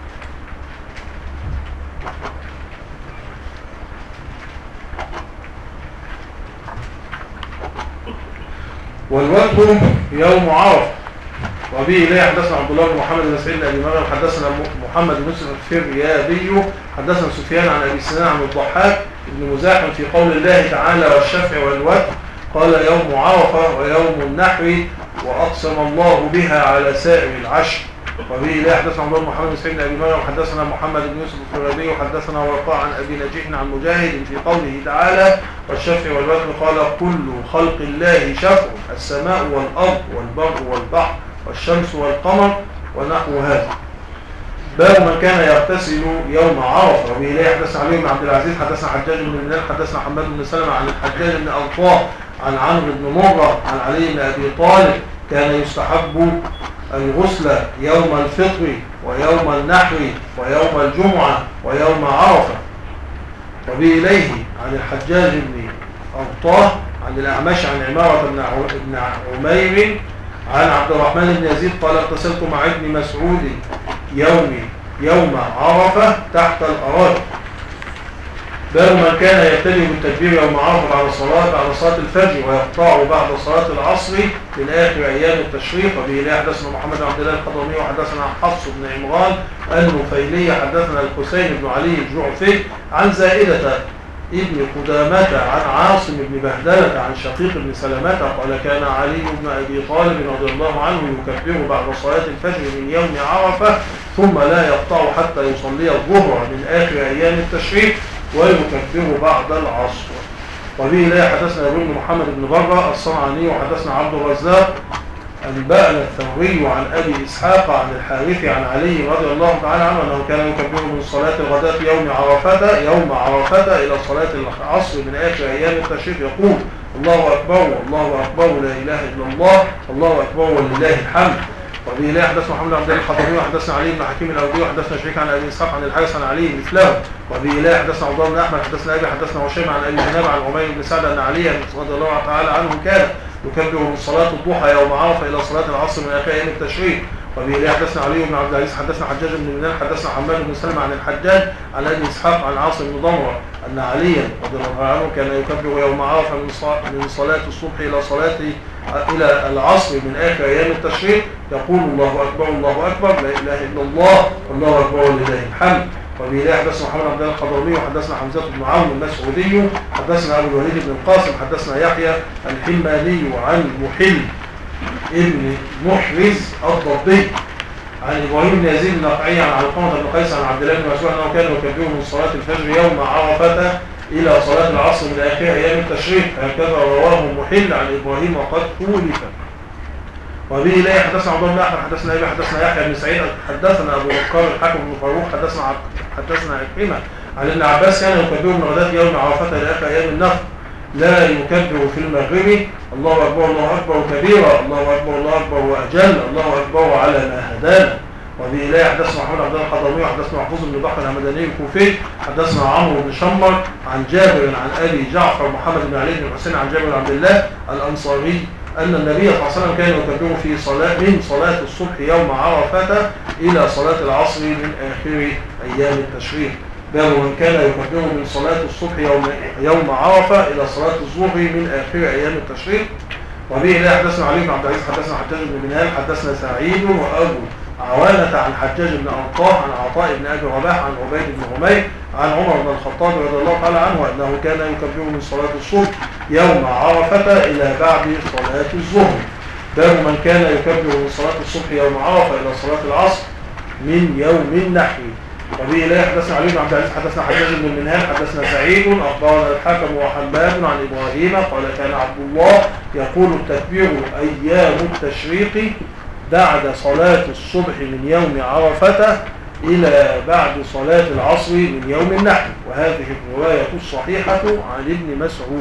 والوتر يوم عرفة. وبه إليه حدثنا عبد الله بن محمد بن سعيد بن أبي مريم حدثنا محمد بن يوسف الفريابي حدثنا سفيان عن أبي سنان عن الضحاك بن مزاحم في قول الله تعالى والشفع والوتر قال يوم عرفة ويوم النحر وأقسم الله بها على سائر العشر. وبه إليه حدثنا عبد الله بن محمد بن سعيد بن أبي مريم حدثنا محمد بن يوسف الفريابي وحدثنا ورقاء عن أبي نجيح عن مجاهد في قوله تعالى والشفع والوتر قال كل خلق الله شفع السماء والأرض والبر والبحر والشمس والقمر ونحو هذا. باب من كان يغتسل يوم عرفه. وبه إليه حدثنا علي بن عبد العزيز حدثنا حجاج بن منال حدثنا حماد بن سلمة عن الحجاج بن أوطاه عن عمرو بن مرة عن علي بن أبي طالب كان يستحب الغسل يوم الفطر ويوم النحر ويوم الجمعة ويوم عرفة. وبه إليه عن الحجاج بن أوطاه عن الأعمش عن عمارة بن عمير عن عبد الرحمن بن يزيد قال اغتسلت مع ابن مسعود يوم عرفة تحت الأراضي. باب من كان يبتدئ بالتكبير يوم عرفة بعد صلاة الفجر ويقطع بعد صلاة العصر من آخر أيام التشريق. وبه إليه حدثنا محمد بن عبد الله الحضرمي وحدثنا حفص بن عمران النفيلي حدثنا الحسين بن علي الجعفي عن زائدة ابن قدامة عن عاصم بن بهدلة عن شقيق بن سلمة قال كان علي بن أبي طالب رضي الله عنه يكبر بعد صلاة الفجر من يوم عرفة ثم لا يقطع حتى يصلي الظهر من آخر أيام التشريق ويكبر بعد العصر. وبه إليه حدثنا ابن محمد بن برة الصنعاني وحدثنا عبد الرزاق أنبأنا الثوري عن أبي إسحاق عن الحارث عن علي رضي الله تعالى عنه أنه كان يكبر من صلاة الغداة يوم عرفة إلى صلاة العصر من آخر أيام التشريق يقول الله أكبر الله أكبر لا إله إلا الله الله أكبر ولله الحمد. وبه إليه حدثنا محمد بن عبد الله الحضرمي وحدثنا علي بن حكيم الأودي وحدثنا شريك عن أبي إسحاق عن الحارث عن علي مثله. وبه إليه حدثنا عبد الله بن أحمد حدثنا أبي حدثنا هشام عن أبي جناب عن عمير بن سعد أن علي رضي الله تعالى عنه كان يكبر من صلاة الضحى يوم عرفة إلى صلاة العصر من آخر أيام التشريق. وبه إليه حدثنا علي بن عبد العزيز حدثنا حجاج بن منال حدثنا حماد بن سلمة عن الحجاج عن أبي إسحاق عن عاصم بن ضمرة أن عليا رضي الله عنه كان يكبر يوم عرفة من صلاة الصبح إلى العصر من آخر أيام التشريق يقول الله أكبر الله أكبر لا إله إلا الله والله أكبر ولله الحمد. وبه إليه حدثنا محمد بن عبد الله الحضرمي وحدثنا حمزة بن عون المسعودي حدثنا أبو الوليد بن القاسم حدثنا يحيى الحماني عن محل ابن محرز الضبي عن إبراهيم بن يزيد النخعي عن علقمة بن قيس عن عبد الله بن مسعود أنه كان يكبر من صلاة الفجر يوم عرفة إلى صلاة العصر من آخر أيام التشريق هكذا رواه محل عن إبراهيم وقد خولف. وبه إليه حدثنا عبد الله بن أحمد حدثنا أبي حدثنا يحيى بن سعيد حدثنا أبو بكر الحكم بن فاروق حدثنا عكرمة عن ابن عباس كان يكبر من غداة يوم عرفة إلى آخر أيام النفر لا يكبر في المغرب الله أكبر الله أكبر كبيرا الله أكبر الله أكبر وأجل الله أكبر على ما هدانا. وبه إليه حدثنا محمد عبد الله الحضرمي وحدثنا محفوظ بن بكر الهمداني الكوفي حدثنا عمرو بن شمر عن جابر عن أبي جعفر محمد بن علي بن حسين عن جابر بن عبد الله الأنصاري أن النبي صلى الله عليه وسلم كان يكبر من صلاة الصبح يوم عرفة إلى صلاة العصر من آخر أيام التشريق. باب من كان يكبر من صلاة الصبح يوم عرفة إلى صلاة الظهر من آخر أيام التشريق. وبه إليه حدثنا علي بن عبد العزيز حدثنا حجاج بن منال حدثنا سعيد وأبو عوانة عن حجاج بن أنطاه عن عطاء بن أبي رباح عن عبيد بن عمير عن عمر بن الخطاب رضي الله تعالى عنه أنه كان يكبر من صلاة الصبح يوم عرفة إلى بعد صلاة الظهر. باب من كان يكبر من صلاة الصبح يوم عرفة إلى صلاة العصر من يوم النحر. وبه إليه حدثنا علي بن عبد العزيز حدثنا حجاج بن المنهال حدثنا سعيد أخبرنا الحكم وحماد عن إبراهيم قال كان عبد الله يقول التكبير أيام التشريق بعد صلاة الصبح من يوم عرفة إلى بعد صلاة العصر من يوم النحر. وهذه الرواية الصحيحة عن ابن مسعود.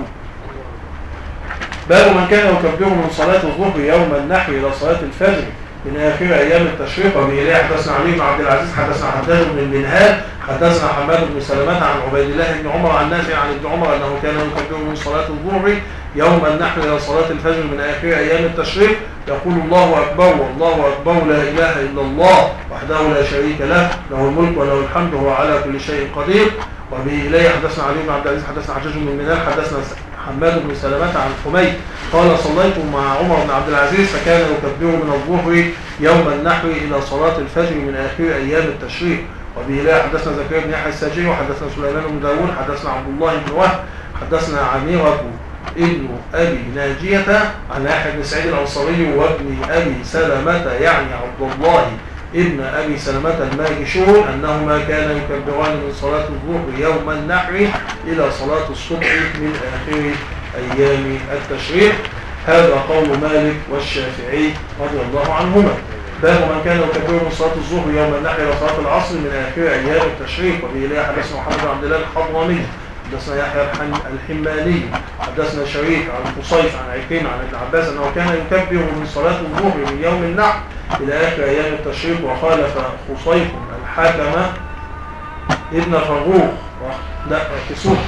باب من كان يكبر من صلاة الظهر يوم النحر إلى صلاة الفجر من آخر أيام التشريق. وبه إليه حدثنا علي بن عبد العزيز حدثنا حجاج بن المنهال حدثنا حماد بن سلمة عن عبيد الله بن عمر عن نافع عن ابن عمر أنه كان يكبر من صلاة الظهر يوم النحر إلى صلاة الفجر من آخر أيام التشريق يقول الله أكبر والله أكبر لا إله إلا الله وحده لا شريك له له الملك وله الحمد وهو على كل شيء قدير. وبه إليه حدثنا علي بن عبد العزيز حدثنا حجاج بن المنهال حدثنا حماد بن سلمة عن حميد قال صليت مع عمر بن عبد العزيز فكان يكبر من الظهر يوم النحر إلى صلاة الفجر من آخر أيام التشريق. وبه إليه حدثنا زكريا بن يحيى الساجي وحدثنا سليمان بن داوود حدثنا عبد الله بن وهب حدثنا عميرة ابن أبي ناجية عن يحيى بن سعيد الأنصاري وابن أبي سلمة يعني عبد الله ابن أبي سلمة الماجشون أنهما كانا يكبران من صلاة الظهر يوم النحر إلى صلاة الصبح من آخر أيام التشريق. هذا قول مالك والشافعي رضي الله عنهما. باب من كان يكبر من صلاة الظهر يوم النحر إلى صلاة العصر من آخر أيام التشريق. وبه إليه حدثنا محمد بن عبد الله الحضرمي حدثنا يحيى الحماني حدثنا شريك عن قصيف عن عكرمة عن ابن عباس أنه كان يكبر من صلاة الظهر من يوم النحر إلى آخر أيام التشريق. وخالف قصيف الحاكم ابن فروخ لا كسوف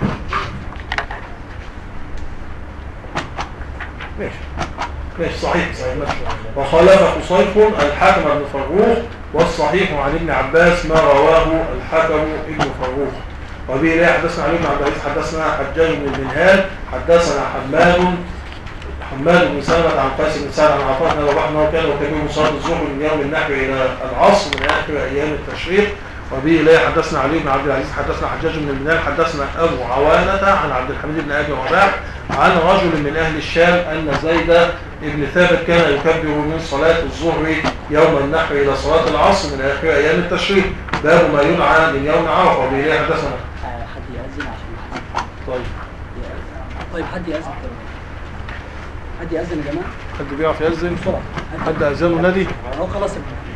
ماشي صحيح ماشي. وخالف قصيف الحاكم ابن فروخ والصحيح عن ابن عباس ما رواه الحاكم ابن فروخ. وبه إليه حدثنا علي بن عبد العزيز حدثنا حجاج بن المنهال حدثنا حماد بن سلمة عن قيس بن سعد عن عطاء بن رباح انه كان يكبر من صلاة الظهر من يوم النحر الى العصر من اخر ايام التشريق. وبه إليه حدثنا علي بن عبد العزيز حدثنا حجاج بن المنهال حدثنا ابو عوانة عن عبد الحميد بن ابي رباح عن رجل من اهل الشام ان زيد ابن ثابت كان يكبر من صلاة الظهر يوم النحر الى صلاة العصر من اخر ايام التشريق. باب ما يدعى من يوم عرفة. وبه إليه حدثنا حد يأذن عشان طيب حد يأذن حد يأذن يا جماعة. حد بيعرف يأذن بسرعة. حد أذانه نادي اهو خلاص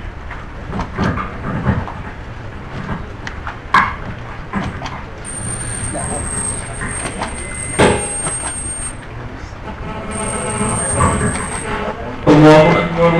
الله أكبر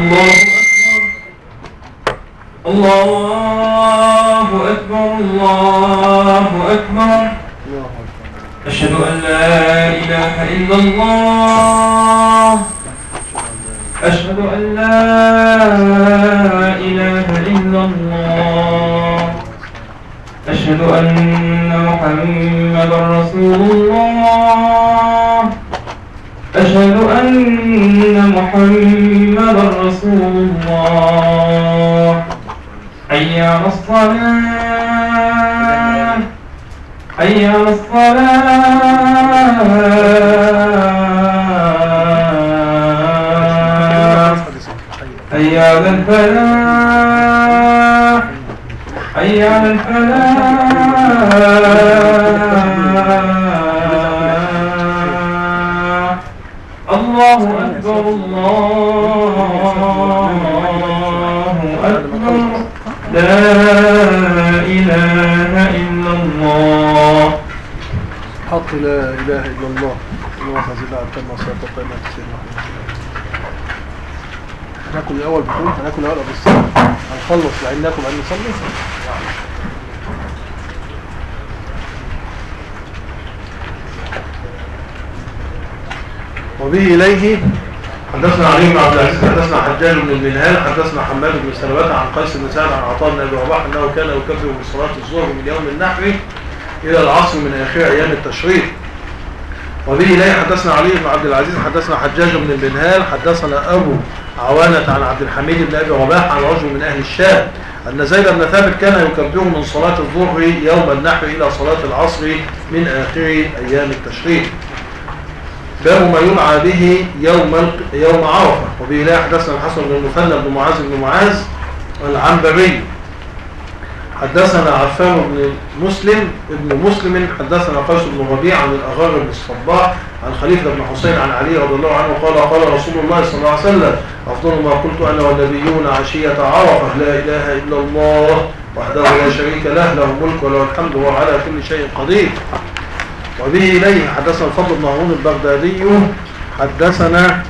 الله أكبر الله أكبر أشهد أن لا إله إلا الله أشهد أن لا إله إلا الله أشهد أن محمدا رسول الله أشهد أن محمدا رسول الله حي على الصلاة حي على الصلاة حي على الفلاح حي على الفلاح الله أكبر الله أكبر لا إله إلا الله حق لا إله إلا الله الله عز وجل كما صلاة القيمة سيدنا هناكل الأول بكل هناكل الأول أبو السلام هنخلص لعناكم أن نصلي. وبه إليه حدثنا علي بن عبد العزيز حدثنا حجاج بن المنهال حدثنا حماد بن سلمة عن قيس بن سعد عن عطاء بن ابي رباح انه كان يكبر بصلاة الظهر من يوم النحر الى العصر من اخر ايام التشريق. وبه إليه حدثنا علي بن عبد العزيز حدثنا حجاج بن المنهال حدثنا ابو عوانة عن عبد الحميد بن ابي رباح عن رجل من اهل الشام ان زيد بن ثابت كان يكبر من صلاة الظهر يوم النحر الى صلاة العصر من اخر ايام التشريق. باب ما يدعى به يوم عرفة. وبه إليه حدثنا الحسن بن المثنى بن معاذ بن معاذ العنبري حدثنا عفان بن مسلم حدثنا قيس بن ربيع عن الأغر بن الصباح عن خليفة بن حسين عن علي رضي الله عنه قال رسول الله صلى الله عليه وسلم أفضل ما قلت أنا والنبيون عشية عرفة لا إله إلا الله وحده لا شريك له له الملك وله الحمد وهو على كل شيء قدير. وبه إليه حدثنا الفضل بن هارون البغدادي حدثنا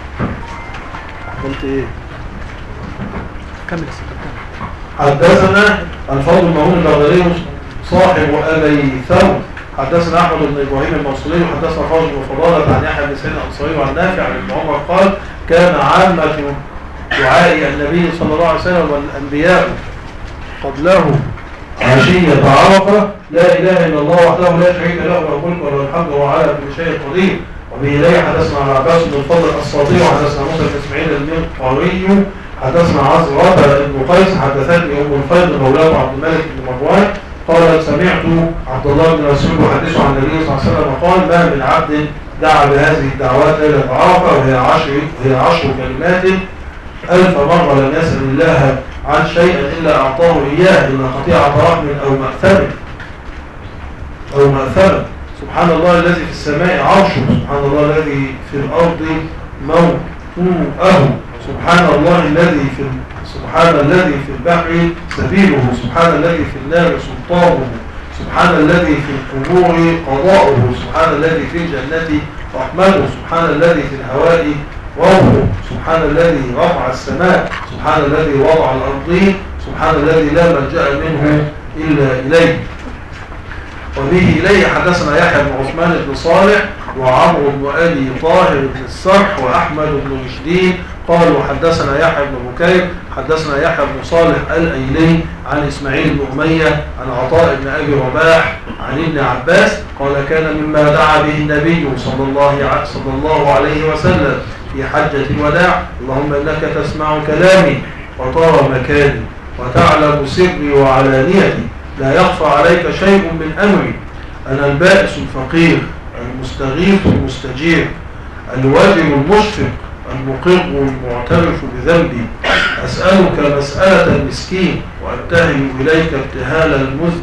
قلت إيه كمل حدثنا الفضل بن هارون البغدادي صاحب أبي ثور حدثنا أحمد بن إبراهيم الموصلي وحدثنا خالد بن فضالة عن يحيى بن سعيد الأنصاري وعن نافع عن ابن عمر قال كان عامة دعاء النبي صلى الله عليه وسلم والأنبياء قبله عشية عرفة لا إله إلا الله وحده لا شريك له له الملك وله الحمد وهو على كل شيء قدير. وبه إليه حدثنا عن عباس بن الفضل الأساطي وحدثنا موسى بن إسماعيل المنقري حدثنا عزرة بن قيس حدثتني أم الفيض مولاه عبد الملك بن مروان قال سمعت عبد الله بن مسعود يحدث عن النبي صلى الله عليه وسلم قال ما من عبد دعا بهذه الدعوات ليلة عرفة وهي 10 كلمات 1000 مرة لم يسأل الله عن شيء إلا أعطاه إياه إلا قطيعة رحم أو مأثمة سبحان الله الذي في السماء عرشه سبحان الله الذي في الأرض موطوءه سبحان الله الذي في سبحان الذي في البحر سبيله، سبحان الذي في النار سلطانه، سبحان الذي في القبور قضاؤه، سبحان الذي في الجنة رحمته، سبحان الذي في الهواء روحه، سبحان الذي رفع السماء، سبحان الذي وضع الأرضين، سبحان الذي لا ملجأ منه إلا إليه. وبه إليه حدثنا يحيى بن عثمان بن صالح وعمرو بن أبي طاهر بن السرح وأحمد بن مجدين قالوا حدثنا يحيى بن بكير حدثنا يحيى بن صالح الأيلي عن إسماعيل بن أمية عن عطاء بن أبي رباح عن ابن عباس قال كان مما دعا به النبي صلى الله عليه وسلم في حجة الوداع اللهم إنك تسمع كلامي وترى مكاني وتعلم سري وعلانيتي لا يخفى عليك شيء من أمري أنا البائس الفقير المستغيث المستجير الواجب المشفق المقر المعترف بذنبي أسألك مسألة المسكين وأبتهل إليك ابتهال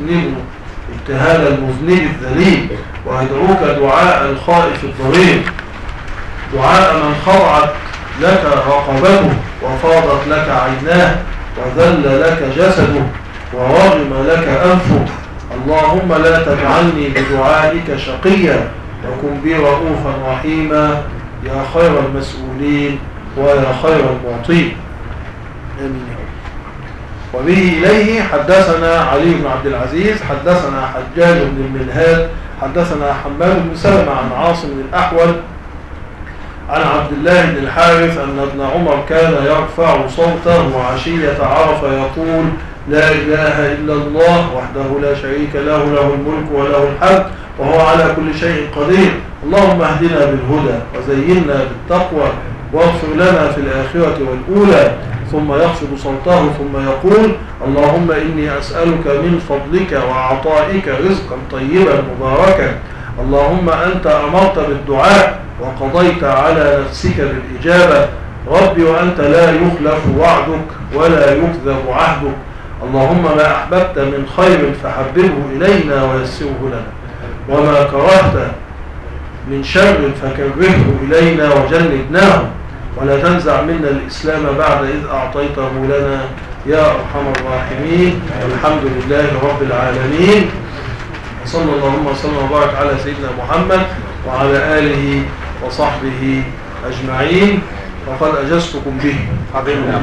المذنب الذليل وأدعوك دعاء الخائف الضرير دعاء من خضعت لك رقبته وفاضت لك عيناه وذل لك جسده ورغم لك أنفه اللهم لا تجعلني بدعائك شقيا وكن بي رؤوفا رحيما يا خير المسؤولين ويا خير المعطين آمين. وبه إليه حدثنا علي بن عبد العزيز حدثنا حجاج بن المنهال حدثنا حماد بن سلمة عن عاصم بن الأحول عن عبد الله بن الحارث أن ابن عمر كان يرفع صوته عشية عرفة يقول لا إله إلا الله وحده لا شريك له له الملك وله الحمد وهو على كل شيء قدير اللهم اهدنا بالهدى وزينا بالتقوى واغفر لنا في الآخرة والأولى ثم يخفض صوته ثم يقول اللهم إني أسألك من فضلك وعطائك رزقا طيبا مباركا اللهم أنت أمرت بالدعاء وقضيت على نفسك بالإجابة ربي وأنت لا يخلف وعدك ولا يكذب عهدك اللهم ما أحببت من خير فحببه إلينا ويسره لنا وما كرهت من شر فكرهه إلينا وجنبناه ولا تنزع منا الإسلام بعد إذ أعطيته لنا يا أرحم الراحمين الحمد لله رب العالمين صلى الله وسلم وبارك على سيدنا محمد وعلى آله وصحبه أجمعين وقد أجزتكم به حبيبنا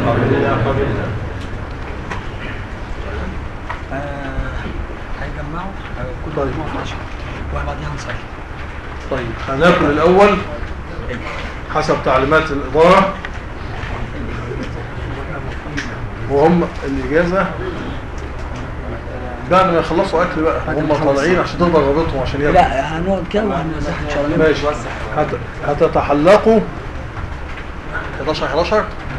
هيجمعوا كل مجموعة 10 وبعديها هنصلي. طيب هناكل الأول حسب تعليمات الإدارة وهم الإجازة بعد ما يخلصوا أكل بقى هم طالعين عشان تفضل رابطهم عشان ياكلوا. لا هنقعد كده وهنمسح إن شاء الله. ماشي هتتحلقوا 11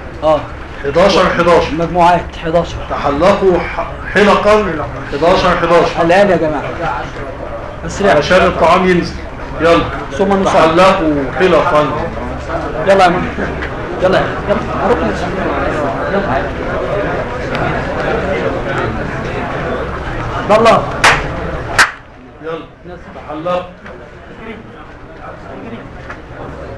11 مجموعات 11 تحلقوا حلقا 11 الآن يا جماعة أسرع علشان الطعام ينزل يلا ثم نصلي تحلقوا حلقا يلا يا مان يلا هروح يلا يلا تحلقوا